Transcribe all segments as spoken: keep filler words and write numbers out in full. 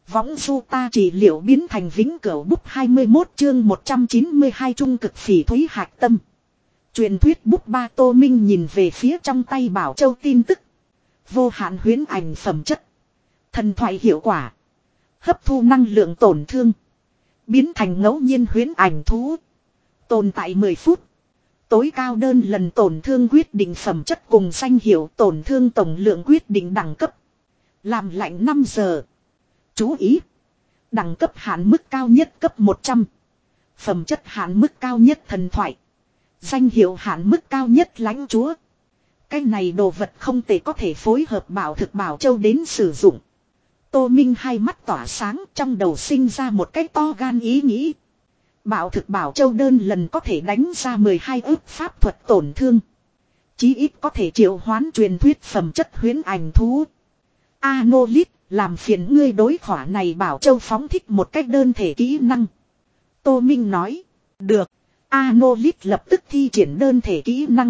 Võng du ta trị liệu biến thành vĩnh cửu bút hai mươi mốt chương một trăm chín mươi hai trung cực phỉ thúy hạch tâm. Truyền thuyết bút ba Tô Minh nhìn về phía trong tay Bảo Châu tin tức. Vô hạn huyễn ảnh phẩm chất. Thần thoại hiệu quả. Hấp thu năng lượng tổn thương. Biến thành ngẫu nhiên huyễn ảnh thú. Tồn tại mười phút. Tối cao đơn lần tổn thương quyết định phẩm chất cùng danh hiệu tổn thương tổng lượng quyết định đẳng cấp. Làm lạnh năm giờ. Chú ý. Đẳng cấp hạn mức cao nhất cấp một trăm. Phẩm chất hạn mức cao nhất thần thoại. Danh hiệu hạn mức cao nhất lãnh chúa. Cái này đồ vật không thể có thể phối hợp bảo thực Bảo Châu đến sử dụng. Tô Minh hai mắt tỏa sáng, trong đầu sinh ra một cái to gan ý nghĩ. Bảo thực Bảo Châu đơn lần có thể đánh ra mười hai ức pháp thuật tổn thương. Chí ít có thể triệu hoán truyền thuyết phẩm chất huyễn ảnh thú. Anolit, làm phiền ngươi đối khỏa này Bảo Châu phóng thích một cách đơn thể kỹ năng. Tô Minh nói. Được. Anolit lập tức thi triển đơn thể kỹ năng.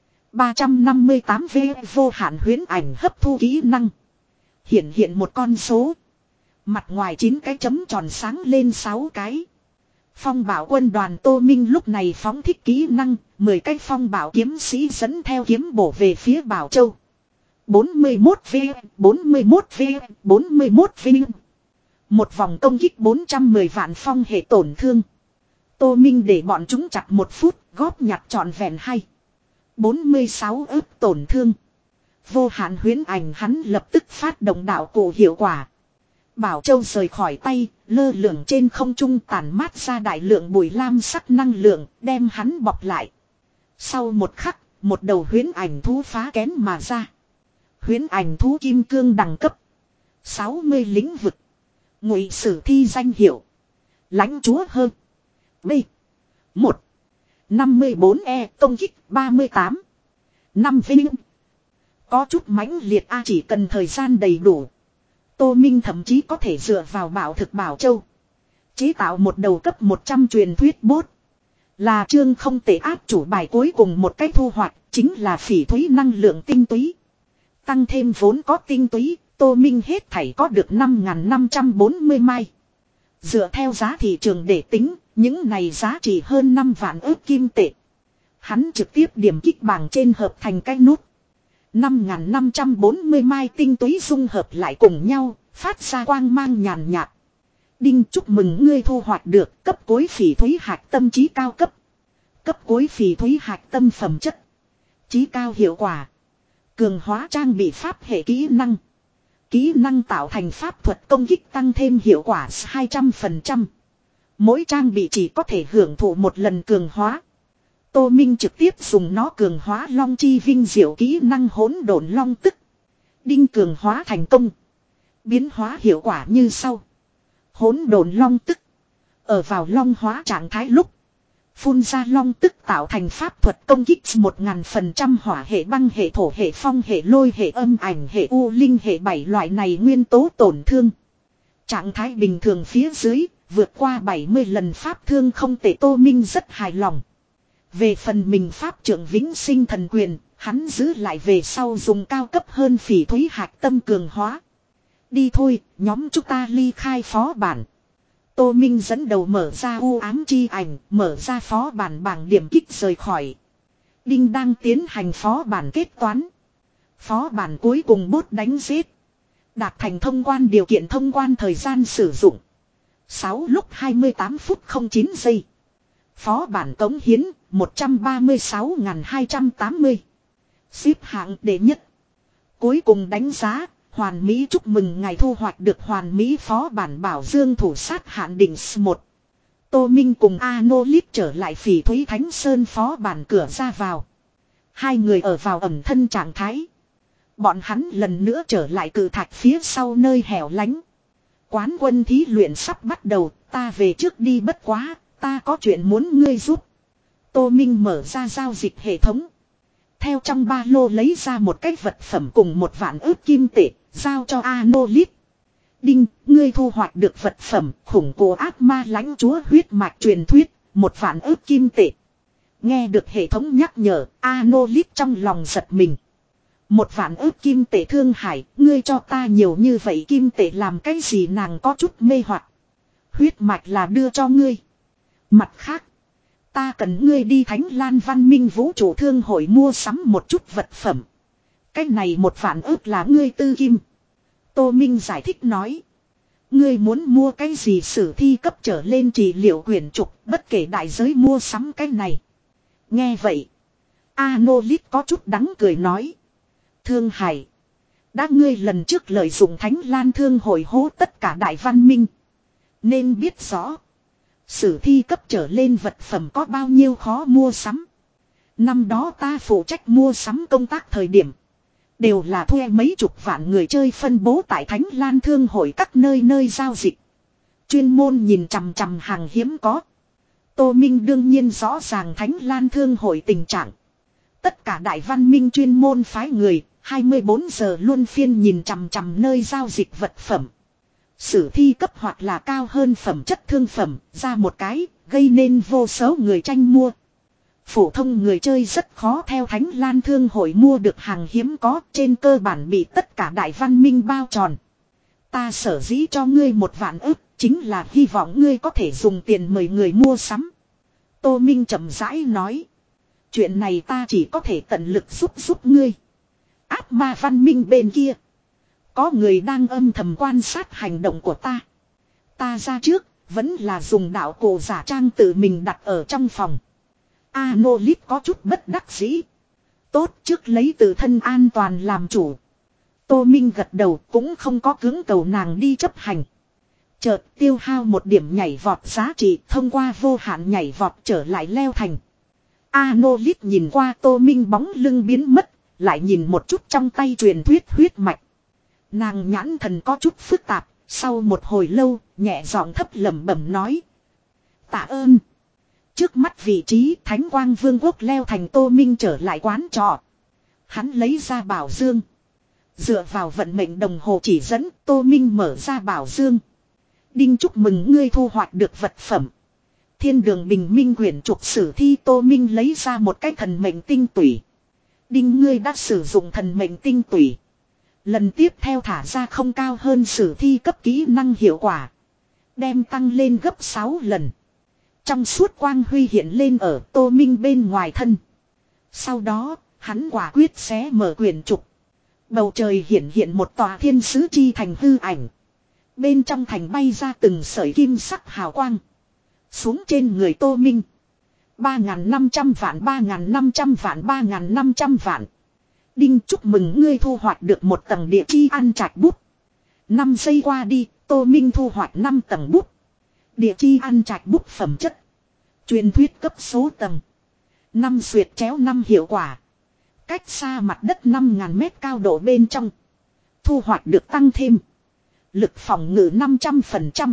ba trăm năm mươi tám V vô hạn huyễn ảnh hấp thu kỹ năng. Hiện hiện một con số. Mặt ngoài chín cái chấm tròn sáng lên sáu cái. Phong bảo quân đoàn Tô Minh lúc này phóng thích kỹ năng. mười cái phong bảo kiếm sĩ dẫn theo kiếm bổ về phía Bảo Châu. bốn mươi mốt V, bốn mươi mốt V, bốn mươi mốt V. Một vòng công kích bốn trăm mười vạn phong hệ tổn thương. Tô Minh để bọn chúng chặt một phút, góp nhặt trọn vẹn hay. bốn mươi sáu ức tổn thương. Vô hạn huyễn ảnh hắn lập tức phát động đạo cụ hiệu quả. Bảo Châu rời khỏi tay, lơ lửng trên không trung tản mát ra đại lượng bụi lam sắc năng lượng, đem hắn bọc lại. Sau một khắc, một đầu huyễn ảnh thú phá kén mà ra. Huyễn ảnh thú kim cương đẳng cấp. sáu mươi lĩnh vực. Ngụy sử thi danh hiệu. Lãnh chúa hơn. B. một. năm mươi bốn E công kích ba mươi tám. năm vinh. Có chút mãnh liệt A chỉ cần thời gian đầy đủ. Tô Minh thậm chí có thể dựa vào bảo thực Bảo Châu. Chế tạo một đầu cấp một trăm truyền thuyết bốt. Là chương không thể áp chủ bài cuối cùng một cách thu hoạch. Chính là phỉ thúy năng lượng tinh túy. Tăng thêm vốn có tinh túy. Tô Minh hết thảy có được năm nghìn năm trăm bốn mươi mai. Dựa theo giá thị trường để tính. Những này giá trị hơn năm vạn ức kim tệ. Hắn trực tiếp điểm kích bảng trên hợp thành cái nút. năm nghìn năm trăm bốn mươi mai tinh túy dung hợp lại cùng nhau, phát ra quang mang nhàn nhạt. Đinh chúc mừng ngươi thu hoạch được cấp cuối phỉ thúy hạch tâm chí cao cấp. Cấp cuối phỉ thúy hạch tâm phẩm chất. Chí cao hiệu quả. Cường hóa trang bị pháp hệ kỹ năng. Kỹ năng tạo thành pháp thuật công kích tăng thêm hiệu quả hai trăm phần trăm. Mỗi trang bị chỉ có thể hưởng thụ một lần cường hóa. Tô Minh trực tiếp dùng nó cường hóa long chi vinh diệu kỹ năng hỗn độn long tức. Đinh cường hóa thành công. Biến hóa hiệu quả như sau. Hỗn độn long tức. Ở vào long hóa trạng thái lúc. Phun ra long tức tạo thành pháp thuật công kích một nghìn phần trăm hỏa hệ băng hệ thổ hệ phong hệ lôi hệ âm ảnh hệ u linh hệ bảy loại này nguyên tố tổn thương. Trạng thái bình thường phía dưới. Vượt qua bảy mươi lần pháp thương không tệ Tô Minh rất hài lòng. Về phần mình pháp trưởng vĩnh sinh thần quyền, hắn giữ lại về sau dùng cao cấp hơn phỉ thúy hạch tâm cường hóa. Đi thôi, nhóm chúng ta ly khai phó bản. Tô Minh dẫn đầu mở ra u ám chi ảnh, mở ra phó bản bảng điểm kích rời khỏi. Đinh đang tiến hành phó bản kết toán. Phó bản cuối cùng bốt đánh giết. Đạt thành thông quan điều kiện thông quan thời gian sử dụng. sáu lúc hai mươi tám phút không chín giây. Phó bản cống hiến một trăm ba mươi sáu nghìn hai trăm tám mươi. Xếp hạng đệ nhất. Cuối cùng đánh giá, hoàn mỹ chúc mừng ngài thu hoạch được hoàn mỹ phó bản bảo dương thủ sát hạn định một. Tô Minh cùng Anolit trở lại phỉ thúy Thánh Sơn phó bản cửa ra vào. Hai người ở vào ẩn thân trạng thái. Bọn hắn lần nữa trở lại cự thạch phía sau nơi hẻo lánh. Quán quân thí luyện sắp bắt đầu, ta về trước đi bất quá, ta có chuyện muốn ngươi giúp. Tô Minh mở ra giao dịch hệ thống. Theo trong ba lô lấy ra một cái vật phẩm cùng một vạn ức kim tệ, giao cho Anolit. Đinh, ngươi thu hoạch được vật phẩm khủng cổ ác ma lãnh chúa huyết mạch truyền thuyết, một vạn ức kim tệ. Nghe được hệ thống nhắc nhở, Anolit trong lòng giật mình. Một vạn ước kim tệ Thương Hải, ngươi cho ta nhiều như vậy kim tệ làm cái gì? Nàng có chút mê hoặc. Huyết mạch là đưa cho ngươi. Mặt khác, ta cần ngươi đi Thánh Lan Văn Minh Vũ trụ thương hội mua sắm một chút vật phẩm. Cái này một vạn ước là ngươi tư kim. Tô Minh giải thích nói. Ngươi muốn mua cái gì? Sử thi cấp trở lên trị liệu quyển trục, bất kể đại giới mua sắm cái này. Nghe vậy, Anolit có chút đắng cười nói. Thương Hải, đã ngươi lần trước lợi dụng Thánh Lan thương hội hố tất cả đại văn minh, nên biết rõ sử thi cấp trở lên vật phẩm có bao nhiêu khó mua sắm. Năm đó ta phụ trách mua sắm công tác thời điểm, đều là thuê mấy chục vạn người chơi phân bố tại Thánh Lan thương hội các nơi nơi giao dịch. Chuyên môn nhìn chằm chằm hàng hiếm có. Tô Minh đương nhiên rõ ràng Thánh Lan thương hội tình trạng. Tất cả đại văn minh chuyên môn phái người, hai mươi bốn giờ luôn phiên nhìn chằm chằm nơi giao dịch vật phẩm. Sử thi cấp hoặc là cao hơn phẩm chất thương phẩm, ra một cái, gây nên vô số người tranh mua. Phổ thông người chơi rất khó theo Thánh Lan thương hội mua được hàng hiếm có, trên cơ bản bị tất cả đại văn minh bao tròn. Ta sở dĩ cho ngươi một vạn ức, chính là hy vọng ngươi có thể dùng tiền mời người mua sắm. Tô Minh chậm rãi nói. Chuyện này ta chỉ có thể tận lực giúp giúp ngươi. Ác ma văn minh bên kia, có người đang âm thầm quan sát hành động của ta. Ta ra trước, vẫn là dùng đạo cổ giả trang tự mình đặt ở trong phòng. Anolit có chút bất đắc dĩ. Tốt, trước lấy tự thân an toàn làm chủ. Tô Minh gật đầu, cũng không có cưỡng cầu nàng đi chấp hành. Chợt tiêu hao một điểm nhảy vọt giá trị, thông qua vô hạn nhảy vọt trở lại leo thành. Anolit nhìn qua Tô Minh bóng lưng biến mất, lại nhìn một chút trong tay truyền thuyết huyết mạch. Nàng nhãn thần có chút phức tạp, sau một hồi lâu, nhẹ giọng thấp lẩm bẩm nói. Tạ ơn. Trước mắt vị trí Thánh Quang Vương quốc leo thành, Tô Minh trở lại quán trọ. Hắn lấy ra bảo dương. Dựa vào vận mệnh đồng hồ chỉ dẫn, Tô Minh mở ra bảo dương. Đinh, chúc mừng ngươi thu hoạch được vật phẩm. Thiên đường bình minh quyển trục sử thi. Tô Minh lấy ra một cái thần mệnh tinh tủy. Đinh, ngươi đã sử dụng thần mệnh tinh tủy. Lần tiếp theo thả ra không cao hơn sử thi cấp kỹ năng hiệu quả. Đem tăng lên gấp sáu lần. Trong suốt quang huy hiện lên ở Tô Minh bên ngoài thân. Sau đó, hắn quả quyết xé mở quyển trục. Bầu trời hiện hiện một tòa thiên sứ chi thành hư ảnh. Bên trong thành bay ra từng sợi kim sắc hào quang. Xuống trên người Tô Minh. Ba ngàn năm trăm vạn, ba ngàn năm trăm vạn, ba ngàn năm trăm vạn. Đinh, chúc mừng ngươi thu hoạch được một tầng địa chi ăn trạch bút. Năm giây qua đi, Tô Minh thu hoạch năm tầng bút. Địa chi ăn trạch bút phẩm chất. Truyền thuyết cấp số tầng. Năm xuyệt chéo năm hiệu quả. Cách xa mặt đất năm ngàn mét cao độ bên trong. Thu hoạch được tăng thêm. Lực phòng ngự năm trăm phần trăm.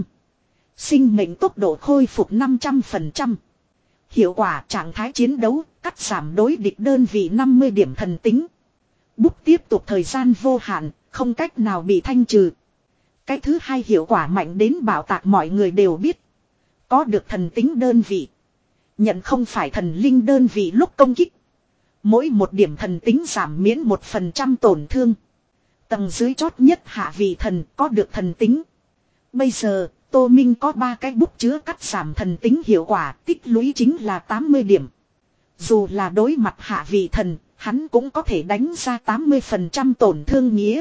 Sinh mệnh tốc độ khôi phục năm trăm phần trăm. Hiệu quả trạng thái chiến đấu, cắt giảm đối địch đơn vị năm mươi điểm thần tính. Bút tiếp tục thời gian vô hạn, không cách nào bị thanh trừ. Cái thứ hai hiệu quả mạnh đến bạo tạc, mọi người đều biết. Có được thần tính đơn vị. Nhận không phải thần linh đơn vị lúc công kích. Mỗi một điểm thần tính giảm miễn một phần trăm tổn thương. Tầng dưới chót nhất hạ vị thần có được thần tính. Bây giờ, Tô Minh có ba cái bút chứa cắt giảm thần tính hiệu quả, tích lũy chính là tám mươi điểm. Dù là đối mặt hạ vị thần, hắn cũng có thể đánh ra tám mươi phần trăm tổn thương nghĩa.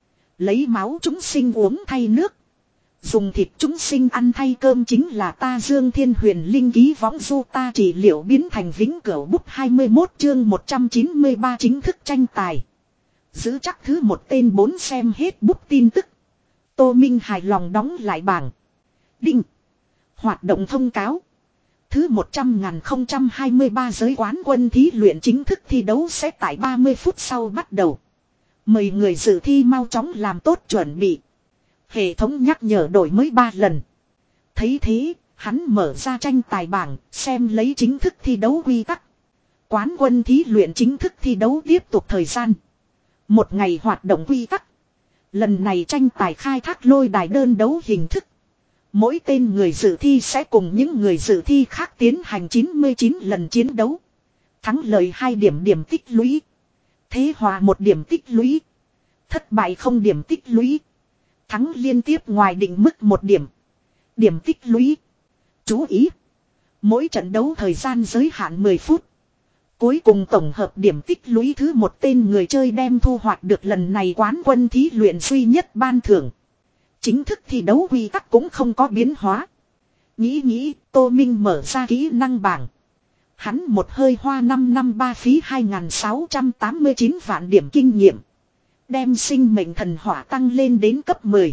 Lấy máu chúng sinh uống thay nước. Dùng thịt chúng sinh ăn thay cơm chính là ta Dương Thiên Huyền Linh ký võng du ta trị liệu biến thành vĩnh cửu bút hai mươi mốt chương một trăm chín mươi ba chính thức tranh tài. Giữ chắc thứ một tên bốn xem hết bút tin tức. Tô Minh hài lòng đóng lại bảng. Đinh. Hoạt động thông cáo. Thứ một trăm nghìn không trăm hai mươi ba giới quán quân thí luyện chính thức thi đấu sẽ tại ba mươi phút sau bắt đầu. Mời người dự thi mau chóng làm tốt chuẩn bị. Hệ thống nhắc nhở đổi mới ba lần. Thấy thế, hắn mở ra tranh tài bảng, xem lấy chính thức thi đấu quy tắc. Quán quân thí luyện chính thức thi đấu tiếp tục thời gian. Một ngày hoạt động quy tắc. Lần này tranh tài khai thác lôi đài đơn đấu hình thức. Mỗi tên người dự thi sẽ cùng những người dự thi khác tiến hành chín mươi chín lần chiến đấu. Thắng lợi hai điểm điểm tích lũy. Thế hòa một điểm tích lũy. Thất bại không điểm tích lũy. Thắng liên tiếp ngoài định mức một điểm. Điểm tích lũy. Chú ý. Mỗi trận đấu thời gian giới hạn mười phút. Cuối cùng tổng hợp điểm tích lũy thứ một tên người chơi đem thu hoạch được lần này quán quân thí luyện duy nhất ban thưởng. Chính thức thi đấu quy tắc cũng không có biến hóa. Nghĩ nghĩ, Tô Minh mở ra kỹ năng bảng. Hắn một hơi hoa năm năm ba phí hai nghìn sáu trăm tám mươi chín vạn điểm kinh nghiệm. Đem sinh mệnh thần hỏa tăng lên đến cấp mười.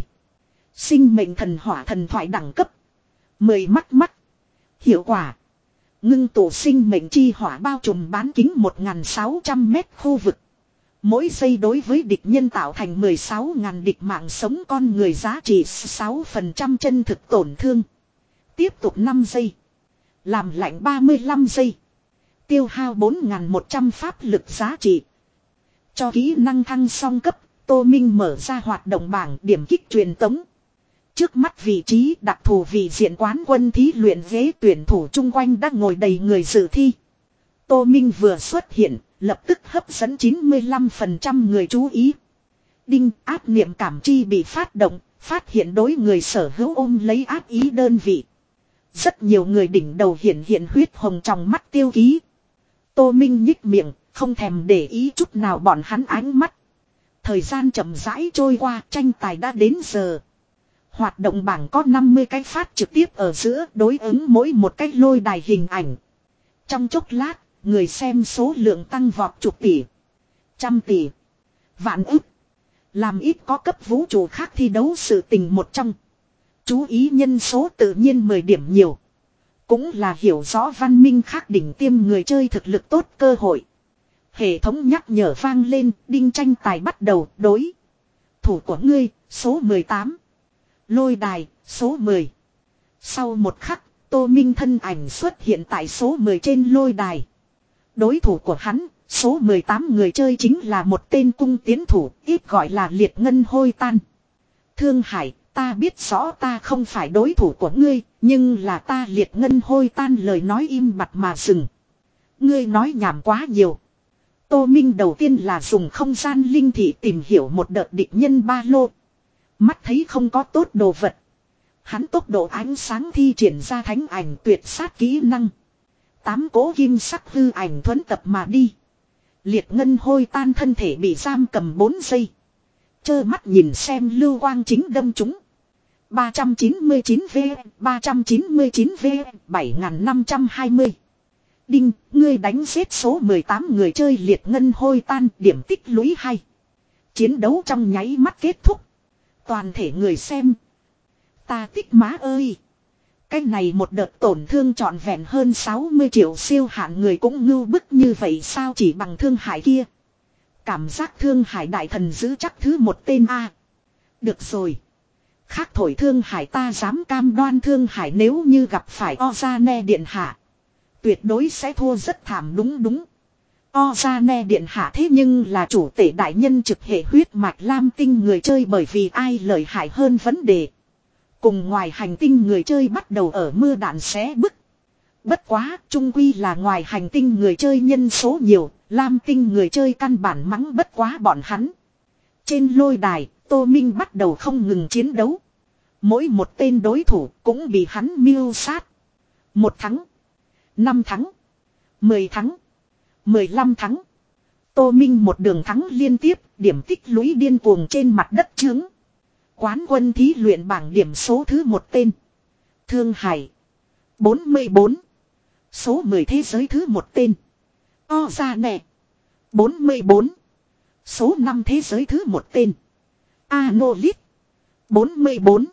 Sinh mệnh thần hỏa thần thoại đẳng cấp. mười mắt mắt. Hiệu quả. Ngưng tụ sinh mệnh chi hỏa bao trùm bán kính một nghìn sáu trăm mét khu vực. Mỗi giây đối với địch nhân tạo thành mười sáu nghìn địch mạng sống con người giá trị sáu phần trăm chân thực tổn thương. Tiếp tục năm giây. Làm lạnh ba mươi lăm giây. Tiêu hao bốn nghìn một trăm pháp lực giá trị. Cho kỹ năng thăng song cấp, Tô Minh mở ra hoạt động bảng điểm kích truyền tống. Trước mắt vị trí đặc thù vị diện quán quân thí luyện ghế tuyển thủ chung quanh đã ngồi đầy người dự thi. Tô Minh vừa xuất hiện, lập tức hấp dẫn chín mươi lăm phần trăm người chú ý. Đinh áp niệm cảm chi bị phát động, phát hiện đối người sở hữu ôm lấy áp ý đơn vị. Rất nhiều người đỉnh đầu hiện hiện huyết hồng trong mắt tiêu ký. Tô Minh nhích miệng, không thèm để ý chút nào bọn hắn ánh mắt. Thời gian chậm rãi trôi qua, tranh tài đã đến giờ. Hoạt động bảng có năm mươi cái phát trực tiếp ở giữa, đối ứng mỗi một cái lôi đài hình ảnh. Trong chốc lát, người xem số lượng tăng vọt chục tỷ, trăm tỷ, vạn ức. Làm ít có cấp vũ trụ khác thi đấu sự tình một trong. Chú ý nhân số tự nhiên mười điểm nhiều. Cũng là hiểu rõ văn minh khác đỉnh tiêm người chơi thực lực tốt cơ hội. Hệ thống nhắc nhở vang lên, đinh tranh tài bắt đầu, đối thủ của ngươi, số mười tám. Lôi đài, số mười. Sau một khắc, Tô Minh thân ảnh xuất hiện tại số mười trên lôi đài. Đối thủ của hắn, số mười tám người chơi chính là một tên cung tiến thủ, ít gọi là liệt ngân hôi tan. Thương Hải, ta biết rõ ta không phải đối thủ của ngươi, nhưng là ta liệt ngân hôi tan lời nói im bặt mà dừng. Ngươi nói nhảm quá nhiều. Tô Minh đầu tiên là dùng không gian linh thị tìm hiểu một đợt địch nhân ba lô. Mắt thấy không có tốt đồ vật. Hắn tốc độ ánh sáng thi triển ra thánh ảnh tuyệt sát kỹ năng. Tám cố kim sắc hư ảnh thuẫn tập mà đi. Liệt ngân hôi tan thân thể bị giam cầm bốn giây. Chơ mắt nhìn xem lưu quang chính đâm chúng. ba trăm chín mươi chín V, ba trăm chín mươi chín V, bảy nghìn năm trăm hai mươi. Đinh, ngươi đánh giết số mười tám người chơi liệt ngân hôi tan, điểm tích lũy hai. Chiến đấu trong nháy mắt kết thúc. Toàn thể người xem. Ta tích má ơi. Cái này một đợt tổn thương trọn vẹn hơn sáu mươi triệu siêu hạn người cũng ngưu bức như vậy sao chỉ bằng Thương Hải kia. Cảm giác Thương Hải đại thần giữ chắc thứ một tên A. Được rồi. Khác thổi Thương Hải ta dám cam đoan Thương Hải nếu như gặp phải Ozane điện hạ. Tuyệt đối sẽ thua rất thảm đúng đúng. Ozane điện hạ thế nhưng là chủ tể đại nhân trực hệ huyết mạch lam tinh người chơi bởi vì ai lợi hại hơn vấn đề. Cùng ngoài hành tinh người chơi bắt đầu ở mưa đạn xé bức. Bất quá, trung quy là ngoài hành tinh người chơi nhân số nhiều, lam tinh người chơi căn bản mắng bất quá bọn hắn. Trên lôi đài, Tô Minh bắt đầu không ngừng chiến đấu. Mỗi một tên đối thủ cũng bị hắn mưu sát. Một thắng, năm thắng, mười thắng, mười lăm thắng. Tô Minh một đường thắng liên tiếp, điểm tích lũy điên cuồng trên mặt đất chướng. Quán quân thí luyện bảng điểm số thứ một tên. Thương Hải. bốn mươi bốn. Số mười thế giới thứ một tên. Ozane. bốn mươi bốn. Số năm thế giới thứ một tên. Anolit. bốn mươi bốn.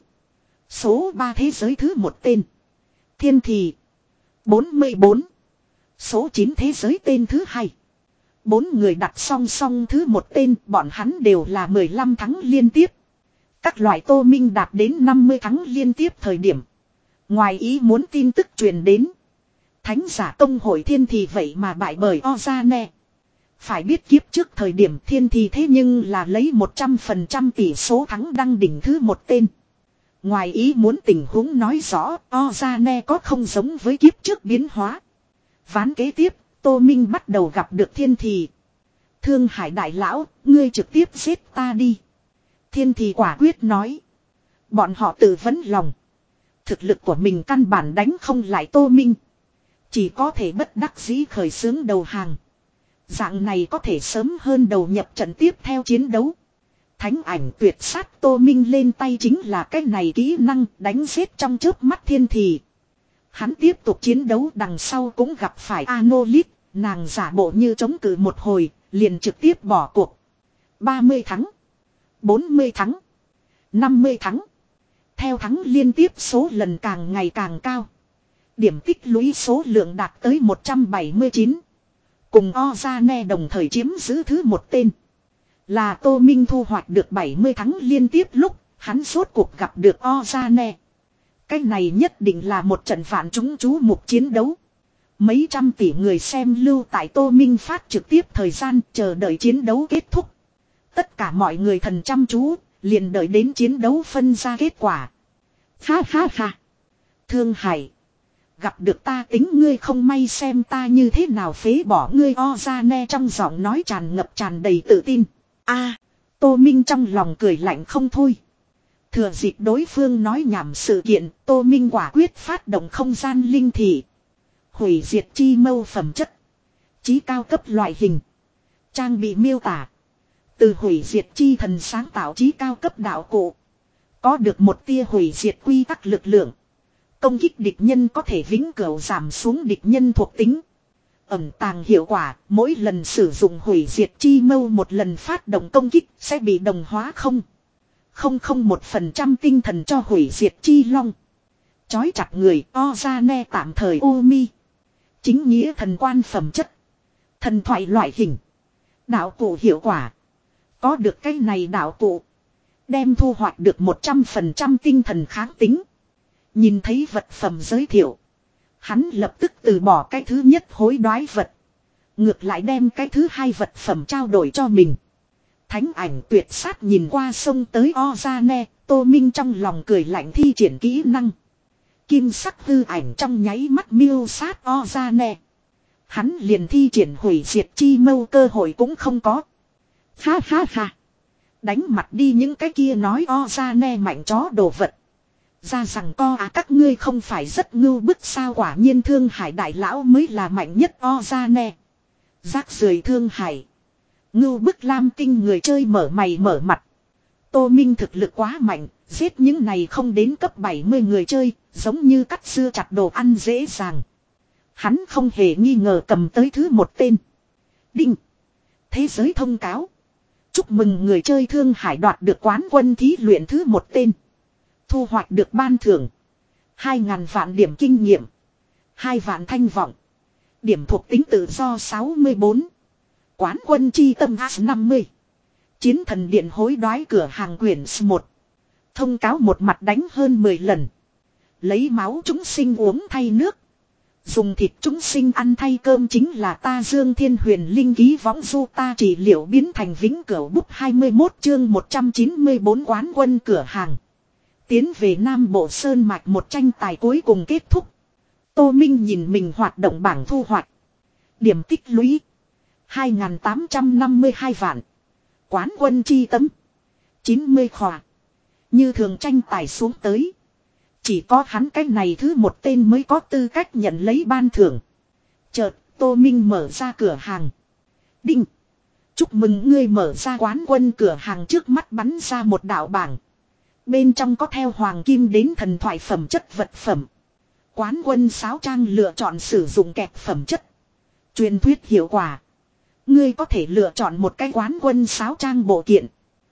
Số ba thế giới thứ một tên. Thiên Thì. bốn mươi bốn. Số chín thế giới tên thứ hai. Bốn người đặt song song thứ một tên, bọn hắn đều là mười lăm thắng liên tiếp. Các loại Tô Minh đạt đến năm mươi thắng liên tiếp thời điểm. Ngoài ý muốn tin tức truyền đến. Thánh giả công hội Thiên Thì vậy mà bại bởi Ozane. Phải biết kiếp trước thời điểm Thiên Thì thế nhưng là lấy một trăm phần trăm tỷ số thắng đăng đỉnh thứ một tên. Ngoài ý muốn tình huống nói rõ Ozane có không giống với kiếp trước biến hóa. Ván kế tiếp, Tô Minh bắt đầu gặp được Thiên Thì. Thương Hải đại lão, ngươi trực tiếp giết ta đi. Thiên thì quả quyết nói. Bọn họ tự vấn lòng. Thực lực của mình căn bản đánh không lại Tô Minh. Chỉ có thể bất đắc dĩ khởi xướng đầu hàng. Dạng này có thể sớm hơn đầu nhập trận tiếp theo chiến đấu. Thánh ảnh tuyệt sát Tô Minh lên tay chính là cái này kỹ năng đánh giết trong chớp mắt thiên thì. Hắn tiếp tục chiến đấu đằng sau cũng gặp phải Anolit, nàng giả bộ như chống cự một hồi, liền trực tiếp bỏ cuộc. ba mươi thắng, bốn mươi thắng, năm mươi thắng. Theo thắng liên tiếp số lần càng ngày càng cao. Điểm tích lũy số lượng đạt tới một trăm bảy mươi chín. Cùng Ozane đồng thời chiếm giữ thứ một tên. Là Tô Minh thu hoạch được bảy mươi thắng liên tiếp lúc hắn rốt cuộc gặp được Ozane. Cái này nhất định là một trận vạn chúng chú mục chiến đấu. Mấy trăm tỷ người xem lưu tại Tô Minh phát trực tiếp thời gian chờ đợi chiến đấu kết thúc. Tất cả mọi người thần chăm chú, liền đợi đến chiến đấu phân ra kết quả. Ha ha ha. Thương Hải. Gặp được ta tính ngươi không may xem ta như thế nào phế bỏ ngươi Ozane trong giọng nói tràn ngập tràn đầy tự tin. A, Tô Minh trong lòng cười lạnh không thôi. Thừa dịp đối phương nói nhảm sự kiện, Tô Minh quả quyết phát động không gian linh thị. Hủy diệt chi mâu phẩm chất. Chí cao cấp loại hình. Trang bị miêu tả. Từ hủy diệt chi thần sáng tạo chí cao cấp đạo cụ. Có được một tia hủy diệt quy tắc lực lượng. Công kích địch nhân có thể vĩnh cửu giảm xuống địch nhân thuộc tính. Ẩn tàng hiệu quả, mỗi lần sử dụng hủy diệt chi mâu một lần phát động công kích sẽ bị đồng hóa không. Không không một phần trăm tinh thần cho hủy diệt chi long. Chói chặt người Ozane tạm thời Umi. Chính nghĩa thần quan phẩm chất. Thần thoại loại hình. Đạo cụ hiệu quả. Có được cái này đạo cụ. Đem thu hoạch được một trăm phần trăm tinh thần kháng tính. Nhìn thấy vật phẩm giới thiệu. Hắn lập tức từ bỏ cái thứ nhất hối đoái vật. Ngược lại đem cái thứ hai vật phẩm trao đổi cho mình. Thánh ảnh tuyệt sát nhìn qua sông tới Ozane, Tô Minh trong lòng cười lạnh thi triển kỹ năng. Kim sắc hư ảnh trong nháy mắt miêu sát Ozane. Hắn liền thi triển hủy diệt chi mâu cơ hội cũng không có. Ha ha ha. Đánh mặt đi những cái kia nói Ozane mạnh chó đồ vật. Ra rằng co à các ngươi không phải rất ngưu bức sao quả nhiên Thương Hải đại lão mới là mạnh nhất Ozane. Rác rưởi Thương Hải. Ngưu bức lam tinh người chơi mở mày mở mặt. Tô Minh thực lực quá mạnh, giết những này không đến cấp bảy mươi người chơi, giống như cắt xưa chặt đồ ăn dễ dàng. Hắn không hề nghi ngờ cầm tới thứ một tên. Đinh. Thế giới thông cáo. Chúc mừng người chơi Thương Hải đoạt được quán quân thí luyện thứ một tên. Thu hoạch được ban thưởng. Hai ngàn vạn điểm kinh nghiệm. Hai vạn thanh vọng. Điểm thuộc tính tự do sáu mươi bốn. Quán quân chi tâm a năm mươi. Chiến thần điện hối đoái cửa hàng quyển một. Thông cáo một mặt đánh hơn mười lần. Lấy máu chúng sinh uống thay nước. Dùng thịt chúng sinh ăn thay cơm chính là ta Dương Thiên Huyền Linh ký võng du ta trị liệu biến thành vĩnh cửu bút hai mươi mốt chương một trăm chín mươi bốn quán quân cửa hàng. Tiến về Nam Bộ Sơn Mạch một tranh tài cuối cùng kết thúc. Tô Minh nhìn mình hoạt động bảng thu hoạch. Điểm tích lũy. hai nghìn tám trăm năm mươi hai vạn. Quán quân chi tấm. chín mươi khỏa. Như thường tranh tài xuống tới. Chỉ có hắn cái này thứ một tên mới có tư cách nhận lấy ban thưởng. Chợt Tô Minh mở ra cửa hàng. Đinh. Chúc mừng ngươi mở ra quán quân cửa hàng trước mắt bắn ra một đạo bảng. Bên trong có theo hoàng kim đến thần thoại phẩm chất vật phẩm. Quán quân sáo trang lựa chọn sử dụng kẹp phẩm chất. Truyền thuyết hiệu quả. Ngươi có thể lựa chọn một cái quán quân sáo trang bộ kiện.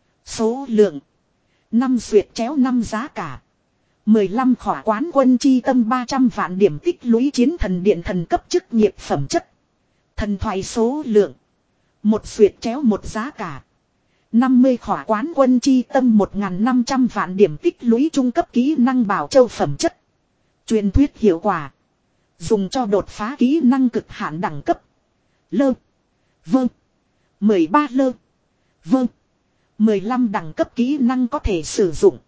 Số lượng. năm duyệt chéo năm giá cả. mười lăm khỏa quán quân chi tâm ba trăm vạn điểm tích lũy chiến thần điện thần cấp chức nghiệp phẩm chất. Thần thoại số lượng. Một duyệt chéo một giá cả. năm mươi khỏa quán quân chi tâm một nghìn năm trăm vạn điểm tích lũy trung cấp kỹ năng bảo châu phẩm chất. Truyền thuyết hiệu quả. Dùng cho đột phá kỹ năng cực hạn đẳng cấp. Lơ. Vâng. mười ba lơ. Vâng. mười lăm đẳng cấp kỹ năng có thể sử dụng.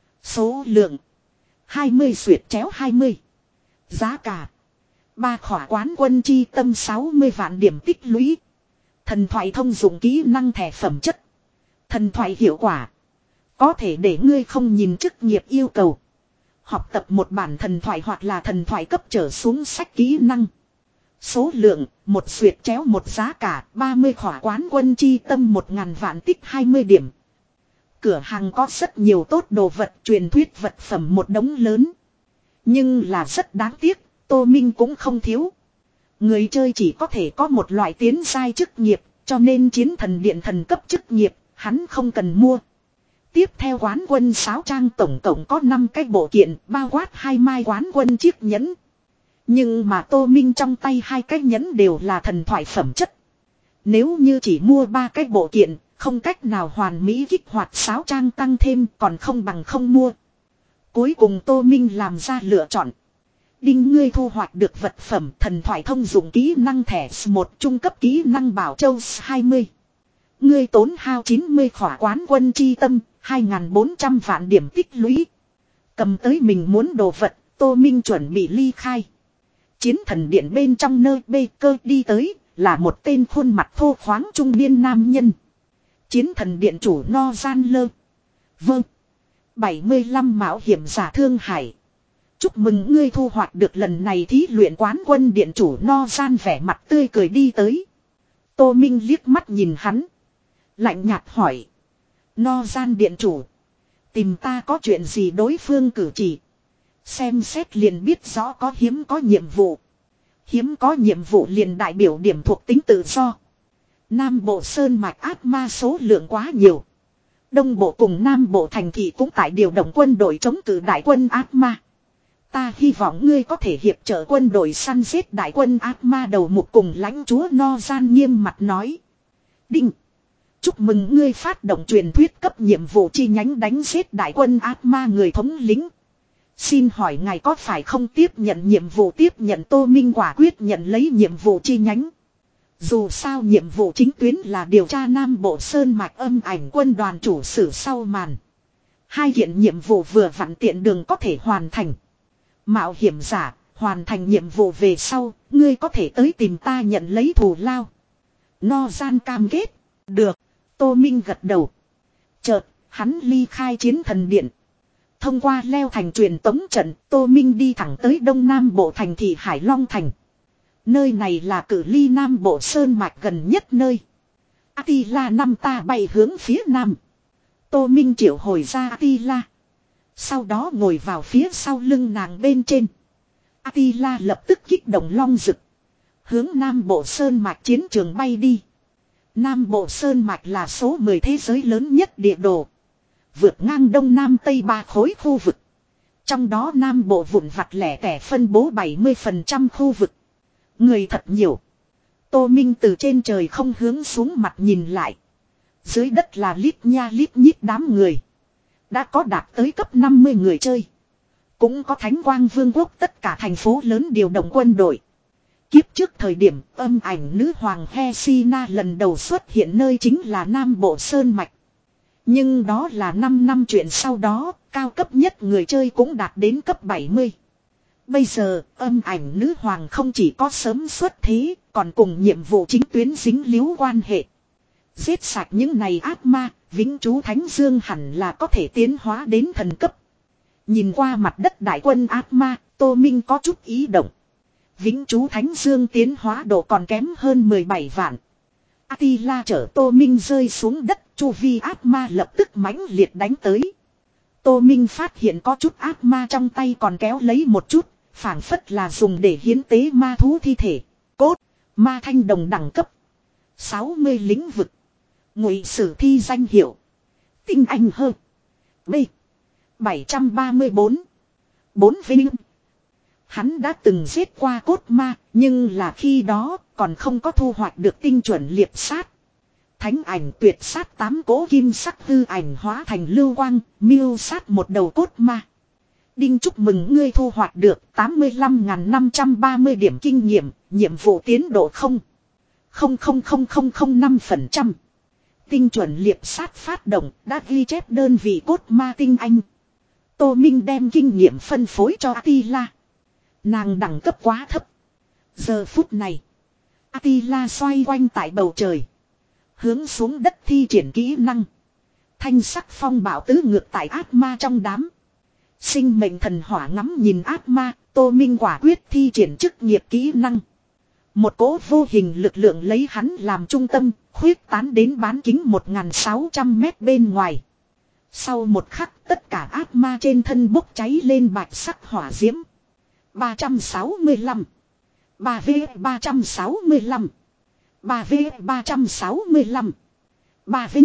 Số lượng. hai mươi duyệt chéo hai mươi. Giá cả. ba khỏa quán quân chi tâm sáu mươi vạn điểm tích lũy. Thần thoại thông dụng kỹ năng thẻ phẩm chất. Thần thoại hiệu quả. Có thể để ngươi không nhìn chức nghiệp yêu cầu. Học tập một bản thần thoại hoặc là thần thoại cấp trở xuống sách kỹ năng. Số lượng, một duyệt chéo một giá cả, ba mươi khỏa quán quân chi tâm một ngàn vạn tích hai mươi điểm. Cửa hàng có rất nhiều tốt đồ vật, truyền thuyết vật phẩm một đống lớn. Nhưng là rất đáng tiếc, Tô Minh cũng không thiếu. Người chơi chỉ có thể có một loại tiến giai chức nghiệp, cho nên chiến thần điện thần cấp chức nghiệp, hắn không cần mua. Tiếp theo quán quân sáo trang tổng cộng có năm cái bộ kiện, bao quát hai mai quán quân chiếc nhẫn. Nhưng mà Tô Minh trong tay hai cái nhẫn đều là thần thoại phẩm chất. Nếu như chỉ mua ba cái bộ kiện, không cách nào hoàn mỹ kích hoạt sáo trang tăng thêm còn không bằng không mua. Cuối cùng Tô Minh làm ra lựa chọn. Đinh ngươi thu hoạch được vật phẩm thần thoại thông dụng kỹ năng thẻ S một trung cấp kỹ năng bảo châu S hai mươi. Ngươi tốn hao chín mươi khỏa quán quân chi tâm, hai nghìn bốn trăm vạn điểm tích lũy. Cầm tới mình muốn đồ vật, Tô Minh chuẩn bị ly khai. Chiến thần điện bên trong nơi bê cơ đi tới, là một tên khuôn mặt thô khoáng trung niên nam nhân. Chiến thần điện chủ No Gian Lơ. Vâng. bảy mươi lăm mạo hiểm giả Thương Hải. Chúc mừng ngươi thu hoạch được lần này thí luyện quán quân điện chủ No Gian vẻ mặt tươi cười đi tới. Tô Minh liếc mắt nhìn hắn. Lạnh nhạt hỏi. No Gian điện chủ. Tìm ta có chuyện gì đối phương cử chỉ. Xem xét liền biết rõ có hiếm có nhiệm vụ. Hiếm có nhiệm vụ liền đại biểu điểm thuộc tính tự do. Nam bộ sơn mạch ác ma số lượng quá nhiều. Đông bộ cùng Nam bộ thành thị cũng tại điều động quân đội chống cự đại quân ác ma. Ta hy vọng ngươi có thể hiệp trợ quân đội săn giết đại quân ác ma đầu mục cùng lãnh chúa No Gian nghiêm mặt nói. Đinh. Chúc mừng ngươi phát động truyền thuyết cấp nhiệm vụ chi nhánh đánh giết đại quân ác ma người thống lĩnh. Xin hỏi ngài có phải không tiếp nhận nhiệm vụ tiếp nhận Tô Minh quả quyết nhận lấy nhiệm vụ chi nhánh. Dù sao nhiệm vụ chính tuyến là điều tra Nam Bộ Sơn Mạch âm ảnh quân đoàn chủ sử sau màn. Hai hiện nhiệm vụ vừa vặn tiện đường có thể hoàn thành. Mạo hiểm giả, hoàn thành nhiệm vụ về sau, ngươi có thể tới tìm ta nhận lấy thù lao. No Gian cam kết. Được, Tô Minh gật đầu. Chợt, hắn ly khai chiến thần điện. Thông qua leo thành truyền tống trận, Tô Minh đi thẳng tới Đông Nam Bộ thành thị Hải Long Thành. Nơi này là cự ly Nam Bộ Sơn Mạch gần nhất nơi. Attila năm ta bay hướng phía Nam. Tô Minh triệu hồi ra Attila. Sau đó ngồi vào phía sau lưng nàng bên trên. Attila lập tức kích động long rực. Hướng Nam Bộ Sơn Mạch chiến trường bay đi. Nam Bộ Sơn Mạch là số mười thế giới lớn nhất địa đồ. Vượt ngang Đông Nam Tây ba khối khu vực. Trong đó Nam Bộ vụn vặt lẻ tẻ phân bố bảy mươi phần trăm khu vực. Người thật nhiều. Tô Minh từ trên trời không hướng xuống mặt nhìn lại. Dưới đất là lít nha lít nhít đám người. Đã có đạt tới cấp năm mươi người chơi. Cũng có Thánh Quang Vương quốc tất cả thành phố lớn điều động quân đội. Kiếp trước thời điểm âm ảnh nữ hoàng Hesina lần đầu xuất hiện nơi chính là Nam Bộ Sơn Mạch. Nhưng đó là năm năm chuyện sau đó, cao cấp nhất người chơi cũng đạt đến cấp bảy mươi. Bây giờ, âm ảnh nữ hoàng không chỉ có sớm xuất thế, còn cùng nhiệm vụ chính tuyến dính líu quan hệ. Giết sạch những này ác ma, vĩnh chú Thánh Dương hẳn là có thể tiến hóa đến thần cấp. Nhìn qua mặt đất đại quân ác ma, Tô Minh có chút ý động. Vĩnh chú Thánh Dương tiến hóa độ còn kém hơn mười bảy vạn. Attila chở Tô Minh rơi xuống đất, chu vi ác ma lập tức mãnh liệt đánh tới. Tô Minh phát hiện có chút ác ma trong tay còn kéo lấy một chút, phảng phất là dùng để hiến tế ma thú thi thể. Cốt, ma thanh đồng đẳng cấp. sáu mươi lĩnh vực. Ngụy sử thi danh hiệu. Tinh anh hơn. B. bảy trăm ba mươi bốn. bốn vinh. Hắn đã từng giết qua cốt ma, nhưng là khi đó còn không có thu hoạch được tinh chuẩn liệp sát. Thánh ảnh tuyệt sát tám cỗ kim sắc hư ảnh hóa thành lưu quang, miêu sát một đầu cốt ma. Đinh chúc mừng ngươi thu hoạch được tám mươi lăm nghìn năm trăm ba mươi điểm kinh nghiệm, nhiệm vụ tiến độ không. không không không không không năm phần trăm. Tinh chuẩn liệp sát phát động đã ghi chép đơn vị cốt ma tinh anh. Tô Minh đem kinh nghiệm phân phối cho Attila. Nàng đẳng cấp quá thấp. Giờ phút này, Attila xoay quanh tại bầu trời. Hướng xuống đất thi triển kỹ năng. Thanh sắc phong bạo tứ ngược tại ác ma trong đám. Sinh mệnh thần hỏa ngắm nhìn ác ma, Tô Minh quả quyết thi triển chức nghiệp kỹ năng. Một cỗ vô hình lực lượng lấy hắn làm trung tâm, khuyết tán đến bán kính một nghìn sáu trăm mét bên ngoài. Sau một khắc tất cả ác ma trên thân bốc cháy lên bạch sắc hỏa diễm. ba trăm sáu mươi lăm. ba V ba trăm sáu mươi lăm. ba V ba trăm sáu mươi lăm. ba V.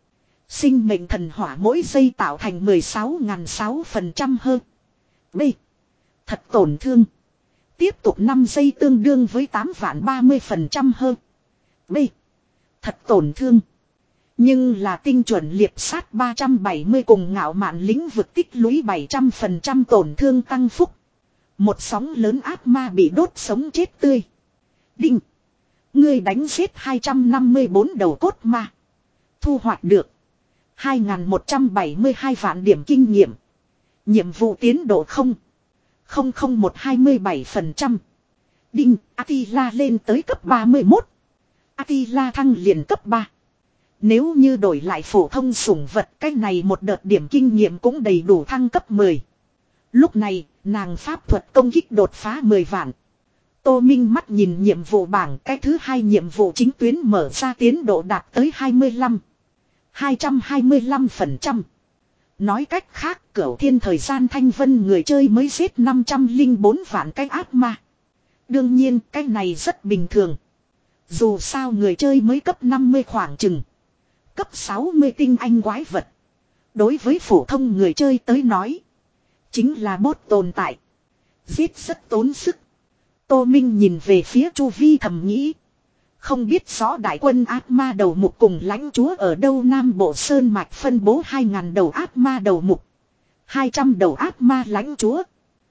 Sinh mệnh thần hỏa mỗi giây tạo thành mười sáu nghìn sáu phần trăm hơn. B. Thật tổn thương. Tiếp tục năm giây tương đương với tám vạn ba mươi phần trăm hơn. B. Thật tổn thương. Nhưng là tinh chuẩn liệp sát ba trăm bảy mươi cùng ngạo mạn lĩnh vực tích lũy bảy trăm phần trăm tổn thương tăng phúc. Một sóng lớn ác ma bị đốt sống chết tươi. Đinh. Ngươi đánh giết hai trăm năm mươi bốn đầu cốt ma. Thu hoạch được hai nghìn một trăm bảy mươi hai vạn điểm kinh nghiệm. Nhiệm vụ tiến độ không. không không một hai mươi bảy phần trăm. Đinh. Attila lên tới cấp ba mươi mốt. Attila thăng liền cấp ba. Nếu như đổi lại phổ thông sủng vật, cái này một đợt điểm kinh nghiệm cũng đầy đủ thăng cấp mười. Lúc này, nàng pháp thuật công kích đột phá mười vạn. Tô Minh mắt nhìn nhiệm vụ bảng, cái thứ hai nhiệm vụ chính tuyến mở ra tiến độ đạt tới hai mươi lăm. hai trăm hai mươi lăm phần trăm. Nói cách khác, Cửu Thiên thời gian thanh vân người chơi mới giết năm trăm lẻ bốn vạn cái ác ma. Đương nhiên, cái này rất bình thường. Dù sao người chơi mới cấp năm mươi khoảng chừng. Cấp sáu mươi tinh anh quái vật. Đối với phổ thông người chơi tới nói. Chính là bot tồn tại. Giết rất tốn sức. Tô Minh nhìn về phía chu vi thầm nghĩ. Không biết rõ đại quân ác ma đầu mục cùng lãnh chúa ở đâu Nam Bộ Sơn Mạch phân bố hai nghìn đầu ác ma đầu mục. hai trăm đầu ác ma lãnh chúa.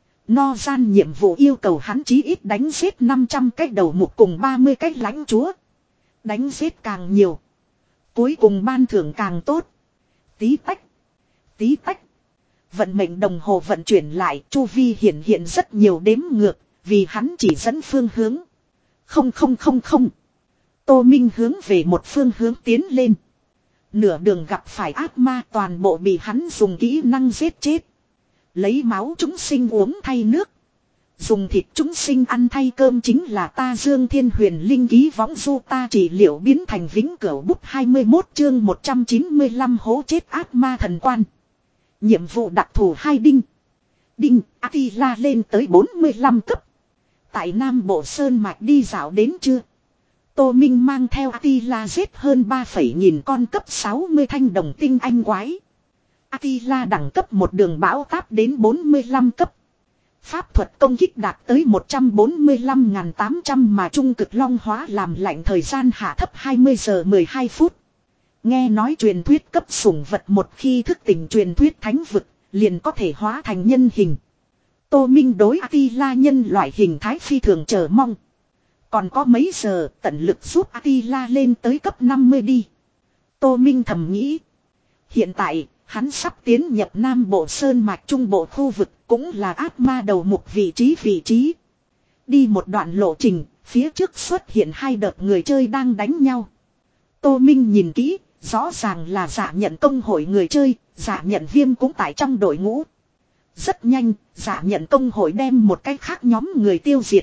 No gian nhiệm vụ yêu cầu hắn chí ít đánh giết năm trăm cái đầu mục cùng ba mươi cái lãnh chúa. Đánh giết càng nhiều. Cuối cùng ban thưởng càng tốt. Tí tách. Tí tách. Vận mệnh đồng hồ vận chuyển lại. Chu vi hiện hiện rất nhiều đếm ngược. Vì hắn chỉ dẫn phương hướng. Không không không không. Tô Minh hướng về một phương hướng tiến lên. Nửa đường gặp phải ác ma toàn bộ bị hắn dùng kỹ năng giết chết. Lấy máu chúng sinh uống thay nước. Dùng thịt chúng sinh ăn thay cơm chính là ta Dương Thiên Huyền Linh ký võng du ta trị liệu biến thành vĩnh cửu bút hai mươi mốt chương một trăm chín mươi lăm hố chết ác ma thần quan. Nhiệm vụ đặc thù hai đinh. Đinh, Attila lên tới bốn mươi lăm cấp. Tại Nam Bộ Sơn Mạch đi dạo đến chưa? Tô Minh mang theo Attila giết hơn ba phẩy nghìn con cấp sáu mươi thanh đồng tinh anh quái. Attila đẳng cấp một đường bão táp đến bốn mươi lăm cấp. Pháp thuật công kích đạt tới một trăm bốn mươi lăm nghìn tám trăm mà trung cực long hóa làm lạnh thời gian hạ thấp hai mươi giờ mười hai phút. Nghe nói truyền thuyết cấp sủng vật một khi thức tỉnh truyền thuyết thánh vực, liền có thể hóa thành nhân hình. Tô Minh đối Attila nhân loại hình thái phi thường chờ mong. Còn có mấy giờ tận lực giúp Attila lên tới cấp năm mươi đi. Tô Minh thầm nghĩ. Hiện tại, hắn sắp tiến nhập Nam Bộ Sơn Mạch Trung Bộ khu vực cũng là ác ma đầu mục vị trí vị trí. Đi một đoạn lộ trình, phía trước xuất hiện hai đợt người chơi đang đánh nhau. Tô Minh nhìn kỹ, rõ ràng là Dạ Nhận công hội người chơi, Dạ Nhận Viêm cũng tại trong đội ngũ. Rất nhanh, Dạ Nhận công hội đem một cái khác nhóm người tiêu diệt.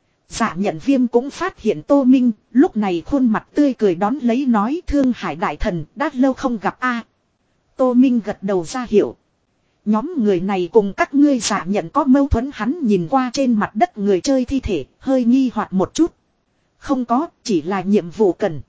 Dạ Nhận Viêm cũng phát hiện Tô Minh, lúc này khuôn mặt tươi cười đón lấy nói Thương Hải đại thần đã lâu không gặp a. Tô Minh gật đầu ra hiệu. Nhóm người này cùng các ngươi Dạ Nhận có mâu thuẫn hắn nhìn qua trên mặt đất người chơi thi thể, hơi nghi hoặc một chút. Không có, chỉ là nhiệm vụ cần.